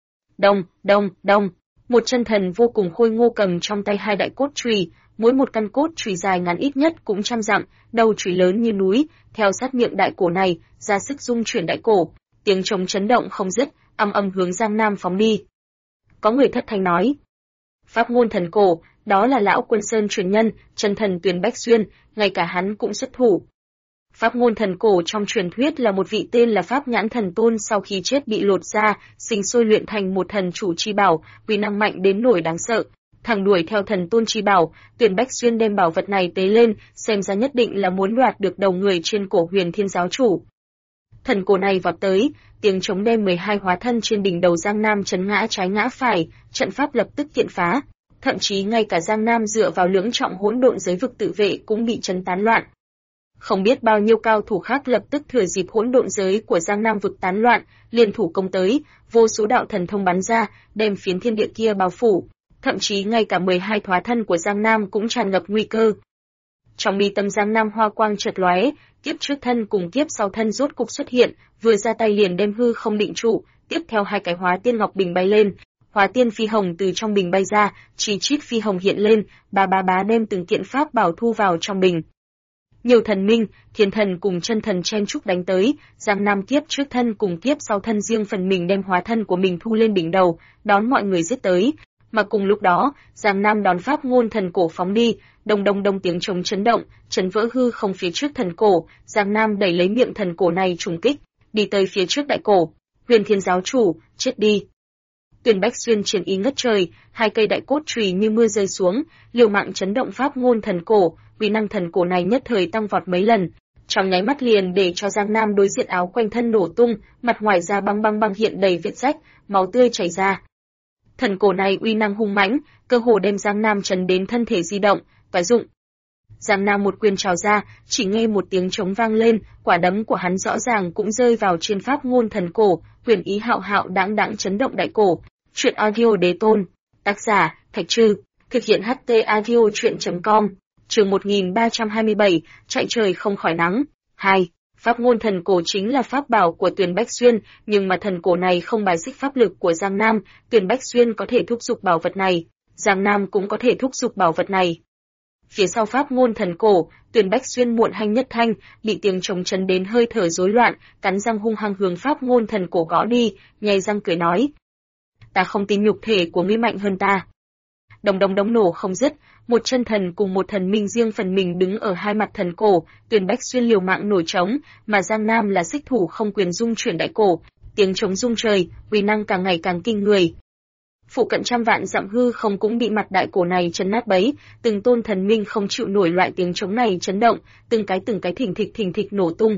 Đông, một chân thần vô cùng khôi ngô cầm trong tay hai đại cốt chùy, mỗi một căn cốt chùy dài ngắn ít nhất cũng trăm dặm, đầu chùy lớn như núi, theo sát miệng đại cổ này, ra sức dung chuyển đại cổ, tiếng trống chấn động không dứt, âm hướng Giang Nam phóng đi. Có người thất thanh nói: "Pháp ngôn thần cổ, đó là lão Quân Sơn truyền nhân, chân thần Tuyền Bách Xuyên, ngay cả hắn cũng xuất thủ." Pháp ngôn thần cổ trong truyền thuyết là một vị tên là Pháp Nhãn Thần Tôn sau khi chết bị lột ra, sinh sôi luyện thành một thần chủ chi bảo, uy năng mạnh đến nỗi đáng sợ. Thằng đuổi theo thần tôn chi bảo, Tuyền Bách Xuyên đem bảo vật này tế lên, xem ra nhất định là muốn đoạt được đầu người trên cổ Huyền Thiên giáo chủ. Thần cổ này vọt tới, tiếng trống đem 12 hóa thân trên đỉnh đầu Giang Nam chấn ngã trái ngã phải, trận pháp lập tức kiện phá, thậm chí ngay cả Giang Nam dựa vào lưỡng trọng hỗn độn giới vực tự vệ cũng bị chấn tán loạn. Không biết bao nhiêu cao thủ khác lập tức thừa dịp hỗn độn giới của Giang Nam vực tán loạn, liên thủ công tới, vô số đạo thần thông bắn ra, đem phiến thiên địa kia bao phủ, thậm chí ngay cả 12 hóa thân của Giang Nam cũng tràn ngập nguy cơ. Trong mi tâm Giang Nam hoa quang chợt lóe, kiếp trước thân cùng kiếp sau thân rốt cục xuất hiện, vừa ra tay liền đem hư không định trụ, tiếp theo hai cái Hóa Tiên ngọc bình bay lên, Hóa Tiên phi hồng từ trong bình bay ra, chi chít phi hồng hiện lên, bá đem từng kiện pháp bảo thu vào trong bình. Nhiều thần minh, thiên thần cùng chân thần chen chúc đánh tới, Giang Nam kiếp trước thân cùng kiếp sau thân riêng phần mình đem hóa thân của mình thu lên đỉnh đầu, đón mọi người giết tới. Mà cùng lúc đó, Giang Nam đón pháp ngôn thần cổ phóng đi, đông tiếng trống chấn động, chấn vỡ hư không phía trước thần cổ, Giang Nam đẩy lấy miệng thần cổ này trùng kích, đi tới phía trước đại cổ. Huyền Thiên giáo chủ, chết đi. Tuyền Bách Xuyên triển ý ngất trời, hai cây đại cốt chùy như mưa rơi xuống, liều mạng chấn động pháp ngôn thần cổ, uy năng thần cổ này nhất thời tăng vọt mấy lần, trong nháy mắt liền để cho Giang Nam đối diện áo quanh thân nổ tung, mặt ngoài da băng hiện đầy vết rách, máu tươi chảy ra. Thần cổ này uy năng hung mãnh, cơ hồ đem Giang Nam chấn đến thân thể di động, toái dụng. Giang Nam một quyền trào ra, chỉ nghe một tiếng trống vang lên, quả đấm của hắn rõ ràng cũng rơi vào trên pháp ngôn thần cổ, huyền ý hạo đãng chấn động đại cổ. Truyện audio đế tôn, tác giả Thạch Trư, thực hiện HT audio truyện.com, chương 1327, chạy trời không khỏi nắng. 2. Pháp ngôn thần cổ chính là pháp bảo của Tuyền Bách Xuyên, nhưng mà thần cổ này không bài xích pháp lực của Giang Nam, Tuyền Bách Xuyên có thể thúc giục bảo vật này, Giang Nam cũng có thể thúc giục bảo vật này. Phía sau pháp ngôn thần cổ, Tuyền Bách Xuyên muộn hanh nhất thanh, bị tiếng trống chấn đến hơi thở rối loạn, cắn răng hung hăng hướng pháp ngôn thần cổ gõ đi, nhai răng cười nói: "Ta không tin nhục thể của ngươi mạnh hơn ta." Đống nổ không dứt, một chân thần cùng một thần minh riêng phần mình đứng ở hai mặt thần cổ, Tuyền Bách Xuyên liều mạng nổi trống, mà Giang Nam là xích thủ không quyền dung chuyển đại cổ, tiếng trống rung trời, uy năng càng ngày càng kinh người. Phụ cận trăm vạn dặm hư không cũng bị mặt đại cổ này chấn nát bấy, từng tôn thần minh không chịu nổi loại tiếng trống này chấn động, từng cái thình thịch nổ tung.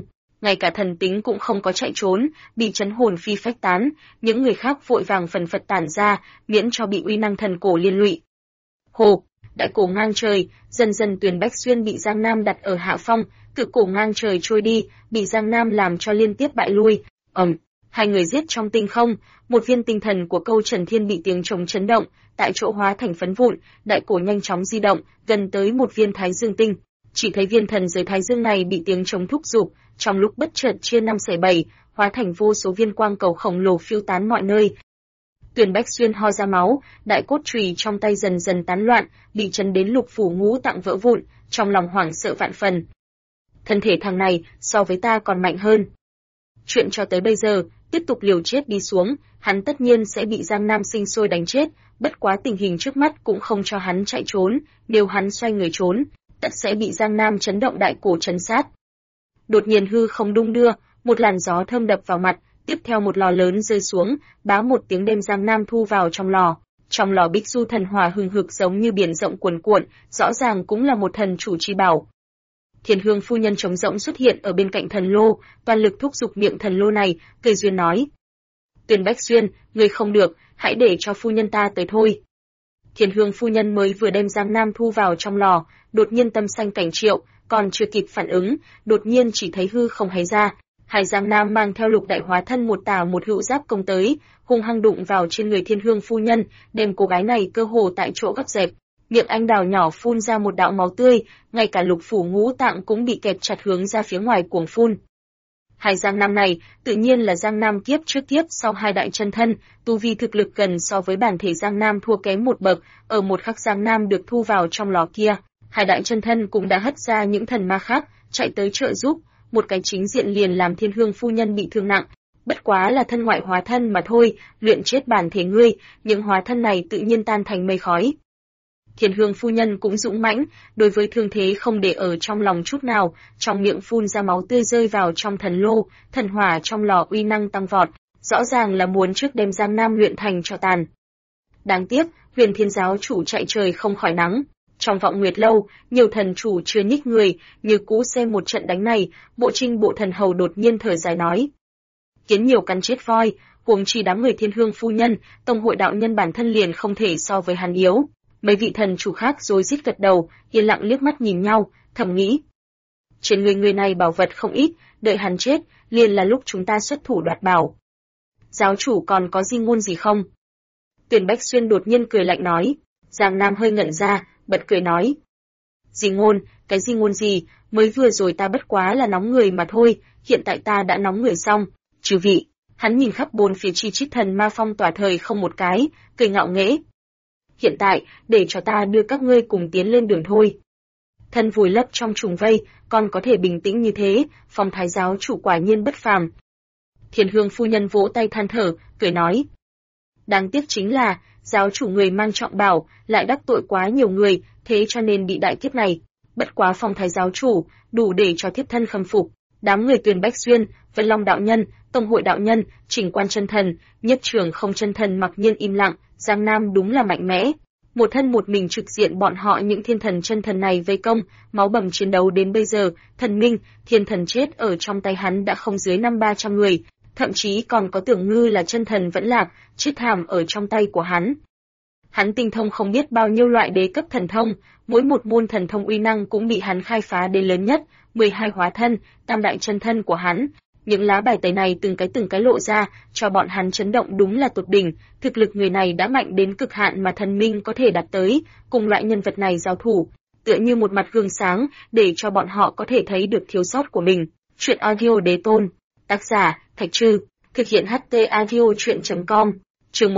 ngay cả thần tính cũng không có chạy trốn, bị chấn hồn phi phách tán, những người khác vội vàng phần phật tản ra, miễn cho bị uy năng thần cổ liên lụy. Hồ, đại cổ ngang trời, dần dần Tuyền Bách Xuyên bị Giang Nam đặt ở hạ phong, cự cổ ngang trời trôi đi, bị Giang Nam làm cho liên tiếp bại lui. Hai người giết trong tinh không, một viên tinh thần của Câu Trần Thiên bị tiếng trống chấn động, tại chỗ hóa thành phấn vụn, đại cổ nhanh chóng di động, gần tới một viên Thái Dương tinh. Chỉ thấy viên thần giới Thái Dương này bị tiếng trống thúc giục, trong lúc bất chợt chia 5/7, hóa thành vô số viên quang cầu khổng lồ phiêu tán mọi nơi. Tuyền Bách Xuyên ho ra máu, đại cốt chùy trong tay dần dần tán loạn, bị chấn đến lục phủ ngũ tạng vỡ vụn, trong lòng hoảng sợ vạn phần. Thân thể thằng này so với ta còn mạnh hơn. Chuyện cho tới bây giờ, tiếp tục liều chết đi xuống, hắn tất nhiên sẽ bị Giang Nam sinh sôi đánh chết, bất quá tình hình trước mắt cũng không cho hắn chạy trốn, nếu hắn xoay người trốn, tất sẽ bị Giang Nam chấn động đại cổ chấn sát. Đột nhiên hư không đung đưa, một làn gió thơm đập vào mặt, tiếp theo một lò lớn rơi xuống, bá một tiếng đem Giang Nam thu vào trong lò. Trong lò bích du thần hỏa hừng hực giống như biển rộng cuồn cuộn, rõ ràng cũng là một thần chủ chi bảo. Thiên Hương phu nhân trống rỗng xuất hiện ở bên cạnh thần lô, toàn lực thúc giục miệng thần lô này, cười duyên nói: Tuyền Bách Xuyên, ngươi không được, hãy để cho phu nhân ta tới thôi. Thiên Hương phu nhân mới vừa đem Giang Nam thu vào trong lò, đột nhiên tâm xanh cảnh triệu, còn chưa kịp phản ứng, đột nhiên chỉ thấy hư không hay ra. Hai Giang Nam mang theo lục đại hóa thân một tà một hữu giáp công tới, hung hăng đụng vào trên người Thiên Hương phu nhân, đem cô gái này cơ hồ tại chỗ gấp dẹp. Miệng anh đào nhỏ phun ra một đạo máu tươi, ngay cả lục phủ ngũ tạng cũng bị kẹp chặt hướng ra phía ngoài cuồng phun. Hai Giang Nam này, tự nhiên là Giang Nam kiếp trước kiếp sau hai đại chân thân, tu vi thực lực gần so với bản thể Giang Nam thua kém một bậc, ở một khắc Giang Nam được thu vào trong lò kia, hai đại chân thân cũng đã hất ra những thần ma khác, chạy tới trợ giúp, một cái chính diện liền làm Thiên Hương phu nhân bị thương nặng. Bất quá là thân ngoại hóa thân mà thôi, luyện chết bản thể ngươi, những hóa thân này tự nhiên tan thành mây khói. Thiên Hương phu nhân cũng dũng mãnh, đối với thương thế không để ở trong lòng chút nào, trong miệng phun ra máu tươi rơi vào trong thần lô, thần hỏa trong lò uy năng tăng vọt, rõ ràng là muốn trước đem Giang Nam luyện thành tro tàn. Đáng tiếc, Huyền Thiên giáo chủ chạy trời không khỏi nắng. Trong Vọng Nguyệt lâu, nhiều thần chủ chưa nhích người, như cũ xem một trận đánh này, Bộ Trinh bộ thần hầu đột nhiên thở dài nói: Kiến nhiều cắn chết voi, huống chi đám người Thiên Hương phu nhân, tông hội đạo nhân bản thân liền không thể so với hắn yếu. Mấy vị thần chủ khác rối rít gật đầu, yên lặng liếc mắt nhìn nhau, thầm nghĩ: trên người này bảo vật không ít, đợi hắn chết, liền là lúc chúng ta xuất thủ đoạt bảo. Giáo chủ còn có di ngôn gì không? Tuyền Bách Xuyên đột nhiên cười lạnh nói. Giang Nam hơi ngẩn ra, bật cười nói: Di ngôn, cái di ngôn gì, mới vừa rồi ta bất quá là nóng người mà thôi, hiện tại ta đã nóng người xong. Chư vị, hắn nhìn khắp bốn phía chi chít thần ma phong tỏa thời không một cái, cười ngạo nghễ. Hiện tại, để cho ta đưa các ngươi cùng tiến lên đường thôi. Thân vùi lấp trong trùng vây, còn có thể bình tĩnh như thế, phong thái giáo chủ quả nhiên bất phàm. Thiên Hương phu nhân vỗ tay than thở, cười nói: đáng tiếc chính là, giáo chủ người mang trọng bảo, lại đắc tội quá nhiều người, thế cho nên bị đại kiếp này. Bất quá phong thái giáo chủ, đủ để cho thiếp thân khâm phục. Đám người Tuyền Bách Xuyên, Vân Long đạo nhân, Tông hội đạo nhân, Chỉnh Quan chân thần, Nhất Trường không chân thần mặc nhiên im lặng, Giang Nam đúng là mạnh mẽ. Một thân một mình trực diện bọn họ những thiên thần chân thần này vây công, máu bầm chiến đấu đến bây giờ, thần minh, thiên thần chết ở trong tay hắn đã không dưới 500-300 người, thậm chí còn có Tưởng Ngư là chân thần vẫn lạc, chết thảm ở trong tay của hắn. Hắn tinh thông không biết bao nhiêu loại đế cấp thần thông, mỗi một môn thần thông uy năng cũng bị hắn khai phá đến lớn nhất, 12 hóa thân, tam đại chân thân của hắn. Những lá bài tẩy này từng cái lộ ra, cho bọn hắn chấn động đúng là tột đỉnh, thực lực người này đã mạnh đến cực hạn mà thần minh có thể đạt tới, cùng loại nhân vật này giao thủ, tựa như một mặt gương sáng, để cho bọn họ có thể thấy được thiếu sót của mình. Chuyện audio đế tôn, tác giả, Thạch Trư, thực hiện HT audio chuyện.com, chương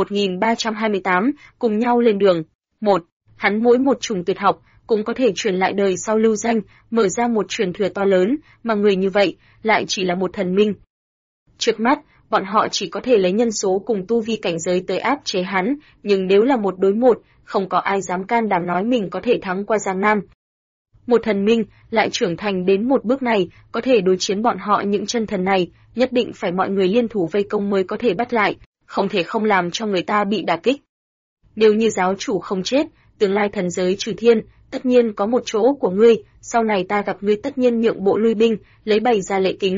1328, cùng nhau lên đường. 1. Hắn mỗi một chủng tuyệt học, cũng có thể truyền lại đời sau lưu danh, mở ra một truyền thừa to lớn, mà người như vậy, lại chỉ là một thần minh. Trước mắt, bọn họ chỉ có thể lấy nhân số cùng tu vi cảnh giới tới áp chế hắn, nhưng nếu là một đối một, không có ai dám can đảm nói mình có thể thắng qua Giang Nam. Một thần minh, lại trưởng thành đến một bước này, có thể đối chiến bọn họ những chân thần này, nhất định phải mọi người liên thủ vây công mới có thể bắt lại, không thể không làm cho người ta bị đả kích. Nếu như giáo chủ không chết, tương lai thần giới trừ thiên, tất nhiên có một chỗ của ngươi, sau này ta gặp ngươi tất nhiên nhượng bộ lui binh, lấy bày ra lễ kính.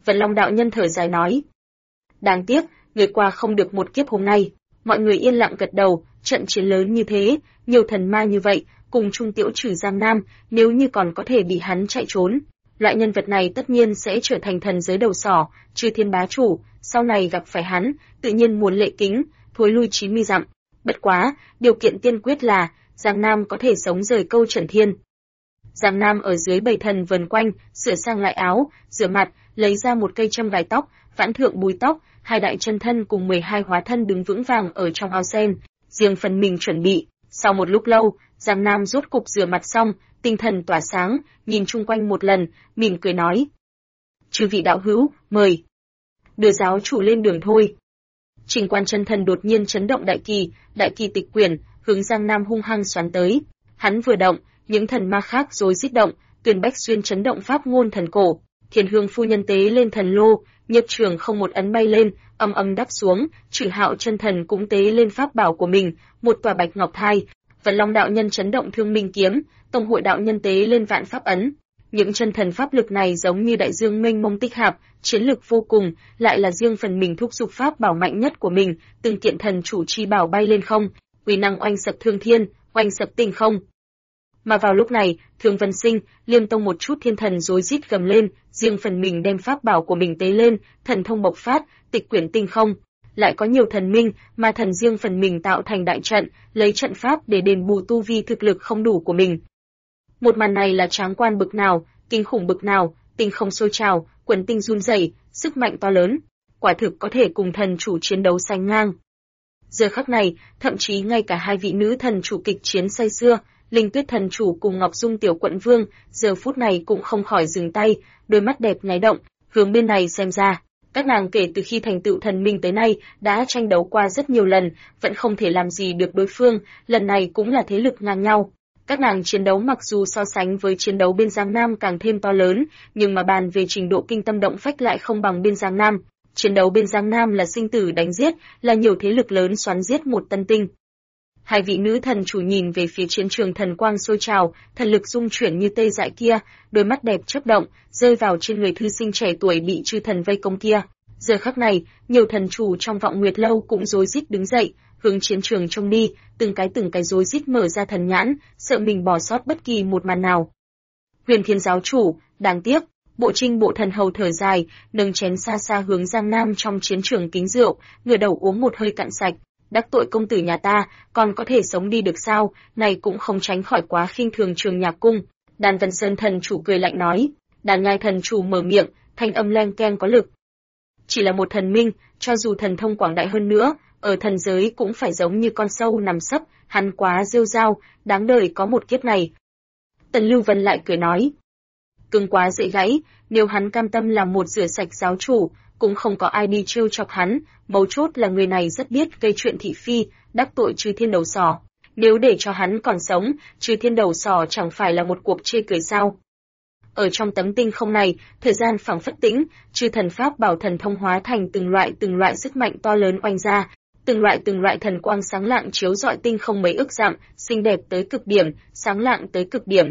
Vận Long đạo nhân thở dài nói. Đáng tiếc, người qua không được một kiếp hôm nay. Mọi người yên lặng gật đầu, trận chiến lớn như thế, nhiều thần ma như vậy, cùng Trung Tiễu trừ Giang Nam, nếu như còn có thể bị hắn chạy trốn. Loại nhân vật này tất nhiên sẽ trở thành thần giới đầu sỏ, Chư Thiên bá chủ, sau này gặp phải hắn, tự nhiên muốn lệ kính, thối lui 90 dặm. Bất quá, điều kiện tiên quyết là, Giang Nam có thể sống rời câu Trần Thiên. Giang Nam ở dưới bầy thần vần quanh, sửa sang lại áo, rửa mặt, lấy ra một cây châm gài tóc, vãn thượng búi tóc, hai đại chân thân cùng 12 hóa thân đứng vững vàng ở trong ao sen, riêng phần mình chuẩn bị. Sau một lúc lâu, Giang Nam rốt cục rửa mặt xong, tinh thần tỏa sáng, nhìn chung quanh một lần, mỉm cười nói. Chư vị đạo hữu, mời. Đưa giáo chủ lên đường thôi. Trình Quan chân thần đột nhiên chấn động đại kỳ tịch quyển, hướng Giang Nam hung hăng xoắn tới. Hắn vừa động, những thần ma khác rối rít động, Tuyền Bách Xuyên chấn động pháp ngôn thần cổ, Thiên Hương phu nhân tế lên thần lô, Nhiếp Trường không một ấn bay lên, âm âm đáp xuống, Trử Hạo chân thần cũng tế lên pháp bảo của mình, một tòa bạch ngọc thai, Vận Long đạo nhân chấn động Thương Minh kiếm, Tông hội đạo nhân tế lên vạn pháp ấn. Những chân thần pháp lực này giống như đại dương mênh mông tích hạp, chiến lực vô cùng, lại là riêng phần mình thúc giục pháp bảo mạnh nhất của mình, từng kiện thần chủ chi bảo bay lên không, uy năng oanh sập thương thiên, oanh sập tinh không. Mà vào lúc này, Thương Vân Sinh, Liêm Tông một chút thiên thần rối rít gầm lên, riêng phần mình đem pháp bảo của mình tế lên, thần thông bộc phát, tịch quyển tinh không. Lại có nhiều thần minh, mà thần riêng phần mình tạo thành đại trận, lấy trận pháp để đền bù tu vi thực lực không đủ của mình. Một màn này là tráng quan bực nào, kinh khủng bực nào, tinh không sôi trào, quần tinh run rẩy, sức mạnh to lớn, quả thực có thể cùng thần chủ chiến đấu sánh ngang. Giờ khắc này, thậm chí ngay cả hai vị nữ thần chủ kịch chiến say sưa, Linh Tuyết thần chủ cùng Ngọc Dung tiểu quận vương, giờ phút này cũng không khỏi dừng tay, đôi mắt đẹp nháy động, hướng bên này xem ra. Các nàng kể từ khi thành tựu thần minh tới nay, đã tranh đấu qua rất nhiều lần, vẫn không thể làm gì được đối phương, lần này cũng là thế lực ngang nhau. Các nàng chiến đấu mặc dù so sánh với chiến đấu bên Giang Nam càng thêm to lớn, nhưng mà bàn về trình độ kinh tâm động phách lại không bằng bên Giang Nam. Chiến đấu bên Giang Nam là sinh tử đánh giết, là nhiều thế lực lớn xoắn giết một tân tinh. Hai vị nữ thần chủ nhìn về phía chiến trường thần quang sôi trào, thần lực dung chuyển như tê dại kia, đôi mắt đẹp chớp động, rơi vào trên người thư sinh trẻ tuổi bị chư thần vây công kia. Giờ khắc này, nhiều thần chủ trong Vọng Nguyệt lâu cũng rối rít đứng dậy, hướng chiến trường trông đi, từng cái rối rít mở ra thần nhãn, sợ mình bỏ sót bất kỳ một màn nào. Huyền Thiên giáo chủ, đáng tiếc. Bộ Trinh bộ thần hầu thở dài, nâng chén xa xa hướng Giang Nam trong chiến trường kính rượu, ngửa đầu uống một hơi cạn sạch. Đắc tội công tử nhà ta, còn có thể sống đi được sao, này cũng không tránh khỏi quá khinh thường Trường Nhạc cung. Đan Vân Sơn thần chủ cười lạnh nói, Đan Nhai thần chủ mở miệng, thanh âm leng keng có lực. Chỉ là một thần minh, cho dù thần thông quảng đại hơn nữa, ở thần giới cũng phải giống như con sâu nằm sấp, hắn quá rêu rao, đáng đời có một kiếp này. Tần Lưu Vân lại cười nói, cứng quá dễ gãy, nếu hắn cam tâm làm một rửa sạch giáo chủ, cũng không có ai đi trêu chọc hắn, mấu chốt là người này rất biết gây chuyện thị phi, đắc tội Chư Thiên đầu sỏ. Nếu để cho hắn còn sống, Chư Thiên đầu sỏ chẳng phải là một cuộc chê cười sao? Ở trong tấm tinh không này, thời gian phẳng phất tĩnh, chư thần pháp bảo thần thông hóa thành từng loại sức mạnh to lớn oanh ra, từng loại thần quang sáng lạng chiếu rọi tinh không mấy ức dặm, xinh đẹp tới cực điểm, sáng lạng tới cực điểm.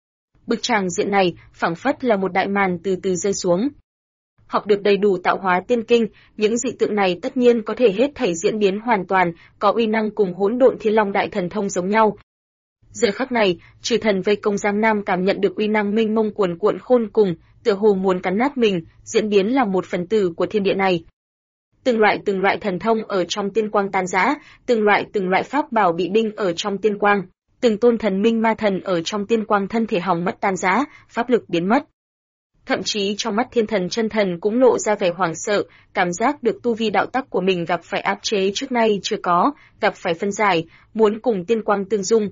Bức tràng diện này, phẳng phất là một đại màn từ từ rơi xuống. Học được đầy đủ tạo hóa tiên kinh, những dị tượng này tất nhiên có thể hết thảy diễn biến hoàn toàn, có uy năng cùng hỗn độn thiên long đại thần thông giống nhau. Giờ khắc này, chư thần vây công Giang Nam cảm nhận được uy năng mênh mông cuồn cuộn khôn cùng, tựa hồ muốn cắn nát mình, diễn biến làm một phần tử của thiên địa này. Từng loại thần thông ở trong tiên quang tan rã, từng loại pháp bảo bị đinh ở trong tiên quang, từng tôn thần minh ma thần ở trong tiên quang thân thể hỏng mất tan rã, pháp lực biến mất. Thậm chí trong mắt thiên thần chân thần cũng lộ ra vẻ hoảng sợ, cảm giác được tu vi đạo tắc của mình gặp phải áp chế trước nay chưa có, gặp phải phân giải, muốn cùng tiên quang tương dung.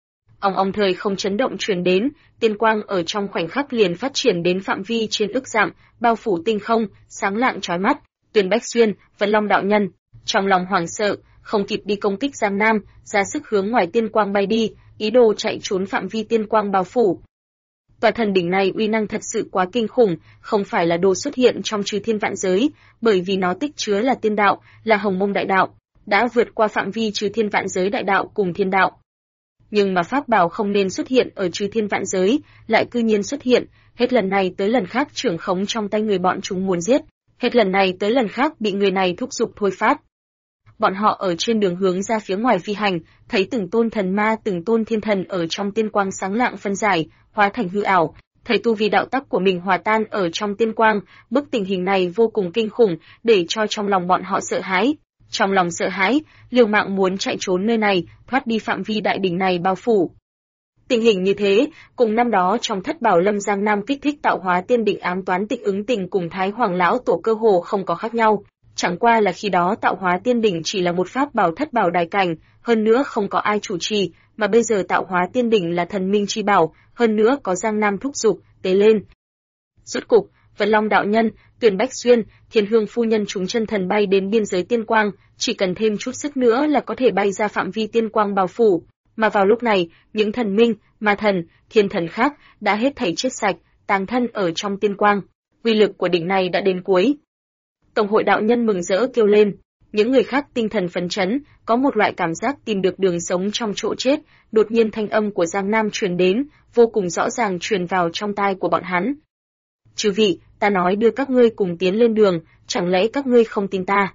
Ong thời không chấn động truyền đến, tiên quang ở trong khoảnh khắc liền phát triển đến phạm vi trên ức dặm, bao phủ tinh không, sáng lạng chói mắt. Tuyền Bách Xuyên, Vận Long đạo nhân, trong lòng hoảng sợ, không kịp đi công kích Giang Nam, ra sức hướng ngoài tiên quang bay đi, ý đồ chạy trốn phạm vi tiên quang bao phủ. Tòa thần đỉnh này uy năng thật sự quá kinh khủng, không phải là đồ xuất hiện trong chư thiên vạn giới, bởi vì nó tích chứa là tiên đạo, là hồng mông đại đạo, đã vượt qua phạm vi chư thiên vạn giới đại đạo cùng thiên đạo. Nhưng mà pháp bảo không nên xuất hiện ở chư thiên vạn giới, lại cư nhiên xuất hiện, hết lần này tới lần khác trưởng khống trong tay người bọn chúng muốn giết, hết lần này tới lần khác bị người này thúc giục thôi phát. Bọn họ ở trên đường hướng ra phía ngoài phi hành, thấy từng tôn thần ma, từng tôn thiên thần ở trong tiên quang sáng lạng phân giải, hóa thành hư ảo, thấy tu vi đạo tắc của mình hòa tan ở trong tiên quang, bức tình hình này vô cùng kinh khủng, để cho trong lòng bọn họ sợ hãi. Trong lòng sợ hãi, liều mạng muốn chạy trốn nơi này, thoát đi phạm vi đại đỉnh này bao phủ. Tình hình như thế, cùng năm đó trong Thất Bảo Lâm Giang Nam kích thích tạo hóa tiên đỉnh ám toán tịch ứng tình cùng Thái Hoàng lão tổ cơ hồ không có khác nhau, chẳng qua là khi đó tạo hóa tiên đỉnh chỉ là một pháp bảo thất bảo đài cảnh, hơn nữa không có ai chủ trì, mà bây giờ tạo hóa tiên đỉnh là thần minh chi bảo, hơn nữa có Giang Nam thúc giục, tế lên. Rốt cục, Vận Long đạo nhân, Tuyền Bách Xuyên, Thiên Hương phu nhân chúng chân thần bay đến biên giới tiên quang, chỉ cần thêm chút sức nữa là có thể bay ra phạm vi tiên quang bao phủ. Mà vào lúc này, những thần minh, ma thần, thiên thần khác đã hết thảy chết sạch, táng thân ở trong tiên quang. Uy lực của đỉnh này đã đến cuối. Tổng hội đạo nhân mừng rỡ kêu lên, những người khác tinh thần phấn chấn, có một loại cảm giác tìm được đường sống trong chỗ chết. Đột nhiên thanh âm của Giang Nam truyền đến, vô cùng rõ ràng truyền vào trong tai của bọn hắn. Chư vị, ta nói đưa các ngươi cùng tiến lên đường, chẳng lẽ các ngươi không tin ta?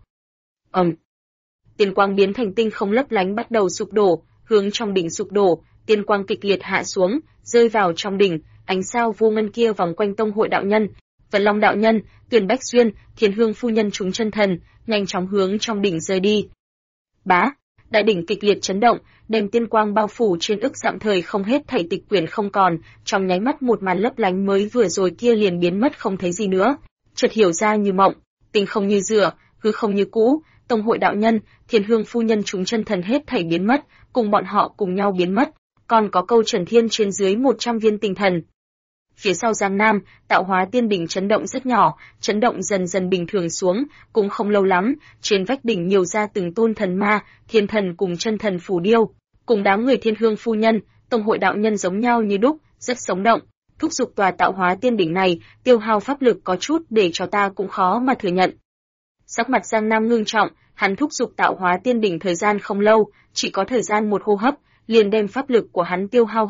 Tiên quang biến thành tinh không lấp lánh bắt đầu sụp đổ, hướng trong đỉnh sụp đổ, tiên quang kịch liệt hạ xuống, rơi vào trong đỉnh, ánh sao vô ngân kia vòng quanh Tông hội đạo nhân, Vận Long đạo nhân, Tuyền Bách Xuyên, Thiên Hương phu nhân chúng chân thần, nhanh chóng hướng trong đỉnh rơi đi. Bá, đại đỉnh kịch liệt chấn động, đem tiên quang bao phủ trên ức dặm thời không hết thảy tịch quyển không còn, trong nháy mắt một màn lấp lánh mới vừa rồi kia liền biến mất không thấy gì nữa. Chợt hiểu ra như mộng, tinh không như rửa, hư không như cũ, Tông hội đạo nhân, Thiên Hương phu nhân chúng chân thần hết thảy biến mất, cùng bọn họ cùng nhau biến mất, còn có câu Trần Thiên trên dưới 100 viên tinh thần. Phía sau Giang Nam, tạo hóa tiên đỉnh chấn động rất nhỏ, chấn động dần dần bình thường xuống, cũng không lâu lắm, trên vách đỉnh nhiều ra từng tôn thần ma, thiên thần cùng chân thần phù điêu, cùng đám người Thiên Hương phu nhân, Tông hội đạo nhân giống nhau như đúc, rất sống động. Thúc giục tòa tạo hóa tiên đỉnh này, tiêu hao pháp lực có chút để cho ta cũng khó mà thừa nhận. Sắc mặt Giang Nam ngưng trọng, hắn thúc giục tạo hóa tiên đỉnh thời gian không lâu, chỉ có thời gian một hô hấp, liền đem pháp lực của hắn tiêu hao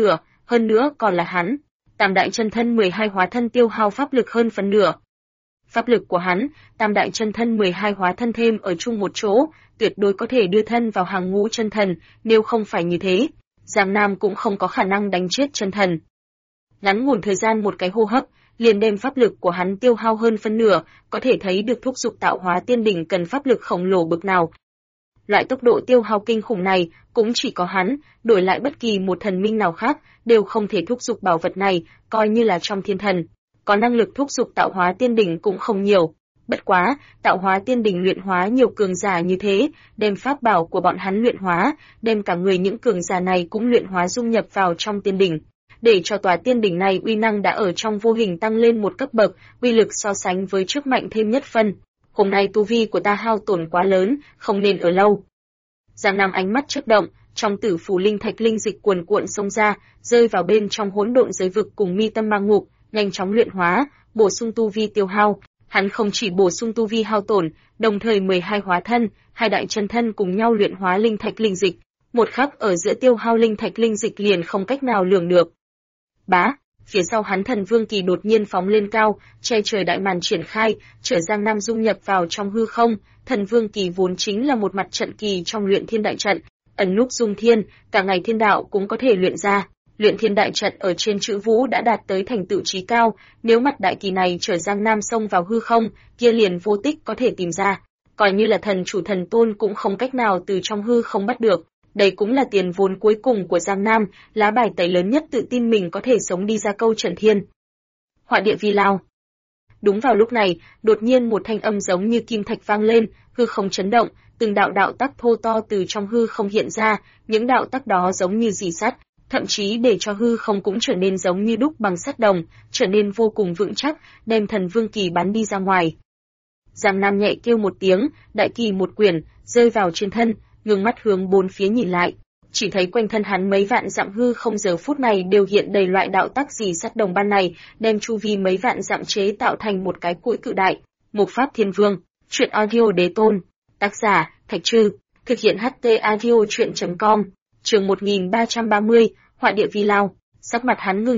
hơn nữa còn là hắn. Tam đại chân thân 12 hóa thân tiêu hao pháp lực hơn phân nửa. Pháp lực của hắn, tam đại chân thân 12 hóa thân thêm ở chung một chỗ, tuyệt đối có thể đưa thân vào hàng ngũ chân thần, nếu không phải như thế, Giang Nam cũng không có khả năng đánh chết chân thần. Ngắn ngủn thời gian một cái hô hấp, liền đem pháp lực của hắn tiêu hao hơn phân nửa, có thể thấy được thúc giục tạo hóa tiên đỉnh cần pháp lực khổng lồ bực nào. Loại tốc độ tiêu hao kinh khủng này, cũng chỉ có hắn, đổi lại bất kỳ một thần minh nào khác, đều không thể thúc giục bảo vật này, coi như là trong thiên thần. Có năng lực thúc giục tạo hóa tiên đỉnh cũng không nhiều. Bất quá, tạo hóa tiên đỉnh luyện hóa nhiều cường giả như thế, đem pháp bảo của bọn hắn luyện hóa, đem cả người những cường giả này cũng luyện hóa dung nhập vào trong tiên đỉnh. Để cho tòa tiên đỉnh này uy năng đã ở trong vô hình tăng lên một cấp bậc, uy lực so sánh với trước mạnh thêm nhất phân. Hôm nay tu vi của ta hao tổn quá lớn, không nên ở lâu. Giang Nam ánh mắt chớp động, trong tử phủ linh thạch linh dịch cuồn cuộn xông ra, rơi vào bên trong hỗn độn giới vực cùng mi tâm ma ngục, nhanh chóng luyện hóa, bổ sung tu vi tiêu hao. Hắn không chỉ bổ sung tu vi hao tổn, đồng thời 12 hóa thân, hai đại chân thân cùng nhau luyện hóa linh thạch linh dịch. Một khắc ở giữa tiêu hao linh thạch linh dịch liền không cách nào lường được. Bá, phía sau hắn Thần Vương Kỳ đột nhiên phóng lên cao, che trời đại màn triển khai, chở Giang Nam dung nhập vào trong hư không. Thần Vương Kỳ vốn chính là một mặt trận kỳ trong luyện thiên đại trận, ẩn núp dung thiên, cả ngày thiên đạo cũng có thể luyện ra. Luyện thiên đại trận ở trên chữ vũ đã đạt tới thành tựu chí cao, nếu mặt đại kỳ này chở Giang Nam xông vào hư không, kia liền vô tích có thể tìm ra. Coi như là thần chủ thần tôn cũng không cách nào từ trong hư không bắt được. Đây cũng là tiền vốn cuối cùng của Giang Nam, lá bài tẩy lớn nhất tự tin mình có thể sống đi ra câu Trần Thiên. Họa địa vi lao. Đúng vào lúc này, đột nhiên một thanh âm giống như kim thạch vang lên, hư không chấn động, từng đạo đạo tắc thô to từ trong hư không hiện ra, những đạo tắc đó giống như rỉ sắt, thậm chí để cho hư không cũng trở nên giống như đúc bằng sắt đồng, trở nên vô cùng vững chắc, đem Thần Vương Kỳ bắn đi ra ngoài. Giang Nam nhẹ kêu một tiếng, đại kỳ một quyển, rơi vào trên thân, ngưng mắt hướng bốn phía nhìn lại, chỉ thấy quanh thân hắn mấy vạn dặm hư không giờ phút này đều hiện đầy loại đạo tắc gì sắt đồng ban này, đem chu vi mấy vạn dặm chế tạo thành một cái cũi cự đại. Mục Pháp Thiên Vương, truyện audio đế tôn, tác giả Thạch Trư, thực hiện HT audio truyện.com, chương 1330, họa địa vi lao. Sắc mặt hắn ngưng trọng,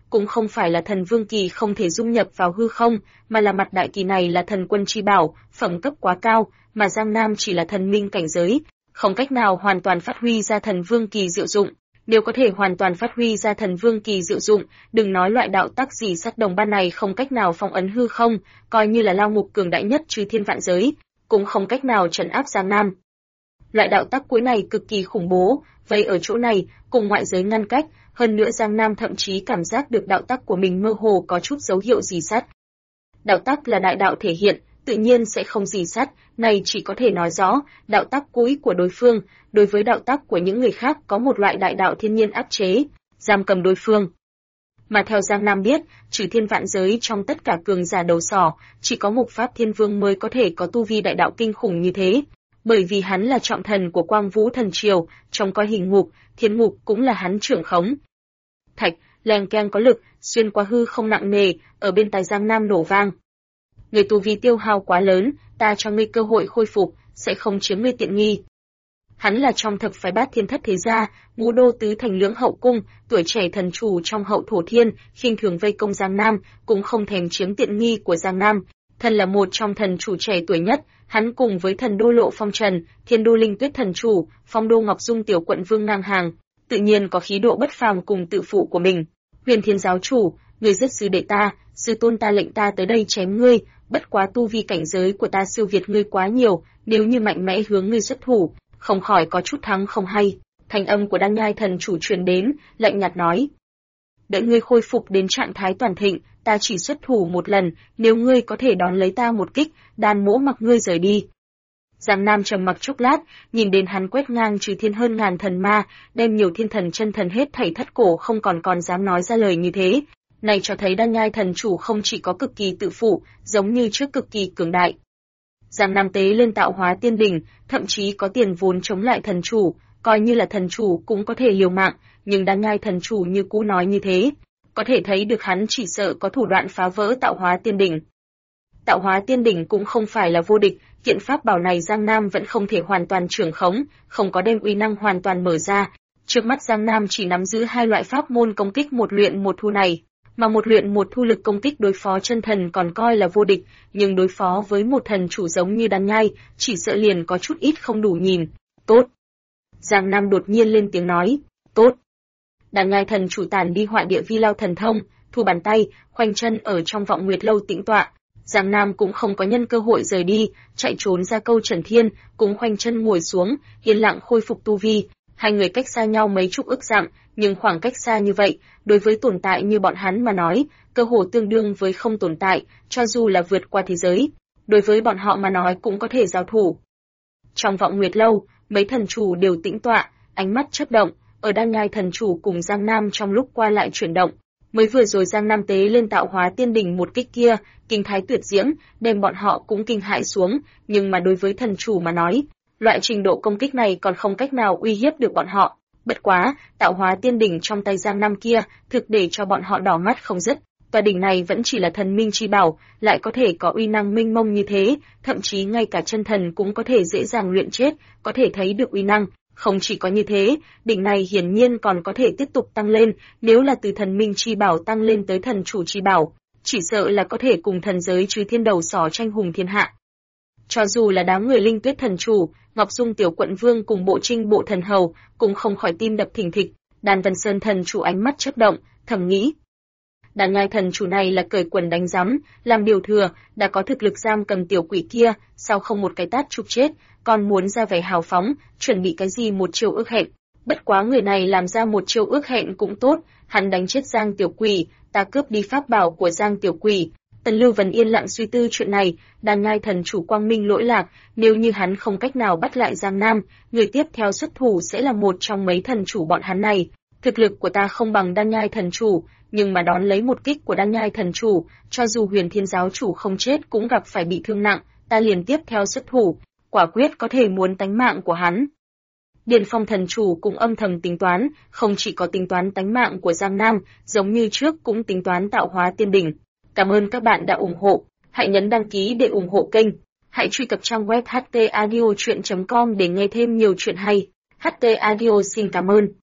cũng không phải là thần vương kỳ không thể dung nhập vào hư không, mà là mặt đại kỳ này là thần quân chi bảo, phẩm cấp quá cao, mà Giang Nam chỉ là thần minh cảnh giới, không cách nào hoàn toàn phát huy ra thần vương kỳ diệu dụng. Nếu có thể hoàn toàn phát huy ra thần vương kỳ diệu dụng, đừng nói loại đạo tắc gì sắc đồng ban này không cách nào phong ấn hư không, coi như là lao ngục cường đại nhất trừ thiên vạn giới, cũng không cách nào trấn áp Giang Nam. Loại đạo tắc cuối này cực kỳ khủng bố, vậy ở chỗ này, cùng ngoại giới ngăn cách, hơn nữa Giang Nam thậm chí cảm giác được đạo tắc của mình mơ hồ có chút dấu hiệu rỉ sắt. Đạo tắc là đại đạo thể hiện, tự nhiên sẽ không rỉ sắt, này chỉ có thể nói rõ, đạo tắc cuối của đối phương, đối với đạo tắc của những người khác có một loại đại đạo thiên nhiên áp chế, giam cầm đối phương. Mà theo Giang Nam biết, trừ thiên vạn giới trong tất cả cường giả đầu sỏ, chỉ có Mục Pháp Thiên Vương mới có thể có tu vi đại đạo kinh khủng như thế. Bởi vì hắn là trọng thần của Quang Vũ Thần Triều, trong coi hình ngục, thiên ngục cũng là hắn trưởng khống. Thạch, leng keng có lực, xuyên qua hư không nặng nề, ở bên tai Giang Nam nổ vang. Người tu vi tiêu hao quá lớn, ta cho ngươi cơ hội khôi phục, sẽ không chiếm ngươi tiện nghi. Hắn là trong thập phái Bát Thiên Thất thế gia, ngũ đô tứ thành lưỡng hậu cung, tuổi trẻ thần chủ trong hậu thổ thiên, khinh thường vây công Giang Nam, cũng không thèm chiếm tiện nghi của Giang Nam. Thần là một trong thần chủ trẻ tuổi nhất, hắn cùng với thần đô Lộ Phong Trần, Thiên đô Linh Tuyết thần chủ, Phong đô Ngọc Dung tiểu quận vương ngang hàng, tự nhiên có khí độ bất phàm cùng tự phụ của mình. Huyền Thiên giáo chủ, người giết sư đệ ta, sư tôn ta lệnh ta tới đây chém ngươi, bất quá tu vi cảnh giới của ta siêu việt ngươi quá nhiều, nếu như mạnh mẽ hướng ngươi xuất thủ, không khỏi có chút thắng không hay. Thanh âm của Đan Nhai thần chủ truyền đến, lạnh nhạt nói: đợi ngươi khôi phục đến trạng thái toàn thịnh, ta chỉ xuất thủ một lần, nếu ngươi có thể đón lấy ta một kích, Đan mỗ mặc ngươi rời đi. Giang Nam trầm mặc chốc lát, nhìn đến hắn quét ngang trừ thiên hơn ngàn thần ma, đem nhiều thiên thần chân thần hết thảy thất cổ không còn dám nói ra lời như thế. Này cho thấy Đan Nhai thần chủ không chỉ có cực kỳ tự phụ, giống như trước cực kỳ cường đại. Giang Nam tế lên tạo hóa tiên đỉnh, thậm chí có tiền vốn chống lại thần chủ, coi như là thần chủ cũng có thể liều mạng, nhưng Đan Nhai thần chủ như cũ nói như thế, có thể thấy được hắn chỉ sợ có thủ đoạn phá vỡ tạo hóa tiên đỉnh. Tạo hóa tiên đỉnh cũng không phải là vô địch, kiện pháp bảo này Giang Nam vẫn không thể hoàn toàn trưởng khống, không có đem uy năng hoàn toàn mở ra. Trước mắt Giang Nam chỉ nắm giữ hai loại pháp môn công kích một luyện một thu này, mà một luyện một thu lực công kích đối phó chân thần còn coi là vô địch, nhưng đối phó với một thần chủ giống như Đan Nhai, chỉ sợ liền có chút ít không đủ nhìn. Tốt. Giang Nam đột nhiên lên tiếng nói, tốt. Đan Nhai thần chủ tản đi họa địa vi lao thần thông, thu bàn tay, khoanh chân ở trong vọng nguyệt lâu tĩnh tọa. Giang Nam cũng không có nhân cơ hội rời đi, chạy trốn ra câu Trần Thiên, cũng khoanh chân ngồi xuống, yên lặng khôi phục tu vi. Hai người cách xa nhau mấy chục ức dặm, nhưng khoảng cách xa như vậy, đối với tồn tại như bọn hắn mà nói, cơ hồ tương đương với không tồn tại, cho dù là vượt qua thế giới, đối với bọn họ mà nói cũng có thể giao thủ. Trong vọng nguyệt lâu, mấy thần chủ đều tĩnh tọa, ánh mắt chớp động, ở Đan Nhai thần chủ cùng Giang Nam trong lúc qua lại chuyển động. Mới vừa rồi Giang Nam tế lên tạo hóa tiên đỉnh một kích kia, kinh thái tuyệt diễm, đem bọn họ cũng kinh hãi xuống, nhưng mà đối với thần chủ mà nói, loại trình độ công kích này còn không cách nào uy hiếp được bọn họ. Bất quá, tạo hóa tiên đỉnh trong tay Giang Nam kia, thực để cho bọn họ đỏ mắt không dứt. Tòa đỉnh này vẫn chỉ là thần minh chi bảo, lại có thể có uy năng minh mông như thế, thậm chí ngay cả chân thần cũng có thể dễ dàng luyện chết, có thể thấy được uy năng. Không chỉ có như thế, đỉnh này hiển nhiên còn có thể tiếp tục tăng lên, nếu là từ thần minh chi bảo tăng lên tới thần chủ chi bảo, chỉ sợ là có thể cùng thần giới trừ thiên đầu sỏ tranh hùng thiên hạ. Cho dù là đám người Linh Tuyết thần chủ, Ngọc Dung tiểu quận vương cùng Bộ Trinh bộ thần hầu, cũng không khỏi tim đập thình thịch. Đan Vân Sơn thần chủ ánh mắt chớp động, thầm nghĩ: Đan Nhai thần chủ này là cởi quần đánh rắm, làm điều thừa, đã có thực lực giam cầm tiểu quỷ kia, sao không một cái tát chụp chết, còn muốn ra vẻ hào phóng, chuẩn bị cái gì một chiêu ước hẹn. Bất quá người này làm ra một chiêu ước hẹn cũng tốt, hắn đánh chết Giang tiểu quỷ, ta cướp đi pháp bảo của Giang tiểu quỷ. Tần Lưu Vân yên lặng suy tư chuyện này, Đan Nhai thần chủ quang minh lỗi lạc, nếu như hắn không cách nào bắt lại Giang Nam, người tiếp theo xuất thủ sẽ là một trong mấy thần chủ bọn hắn này. Thực lực của ta không bằng Đan Nhai thần chủ, nhưng mà đón lấy một kích của Đan Nhai thần chủ, cho dù Huyền Thiên giáo chủ không chết cũng gặp phải bị thương nặng, ta liền tiếp theo xuất thủ, quả quyết có thể muốn tánh mạng của hắn. Điền Phong thần chủ cũng âm thầm tính toán, không chỉ có tính toán tánh mạng của Giang Nam, giống như trước cũng tính toán tạo hóa tiên đỉnh. Cảm ơn các bạn đã ủng hộ, hãy nhấn đăng ký để ủng hộ kênh, hãy truy cập trang web htaudio.com để nghe thêm nhiều chuyện hay. HT Audio xin cảm ơn.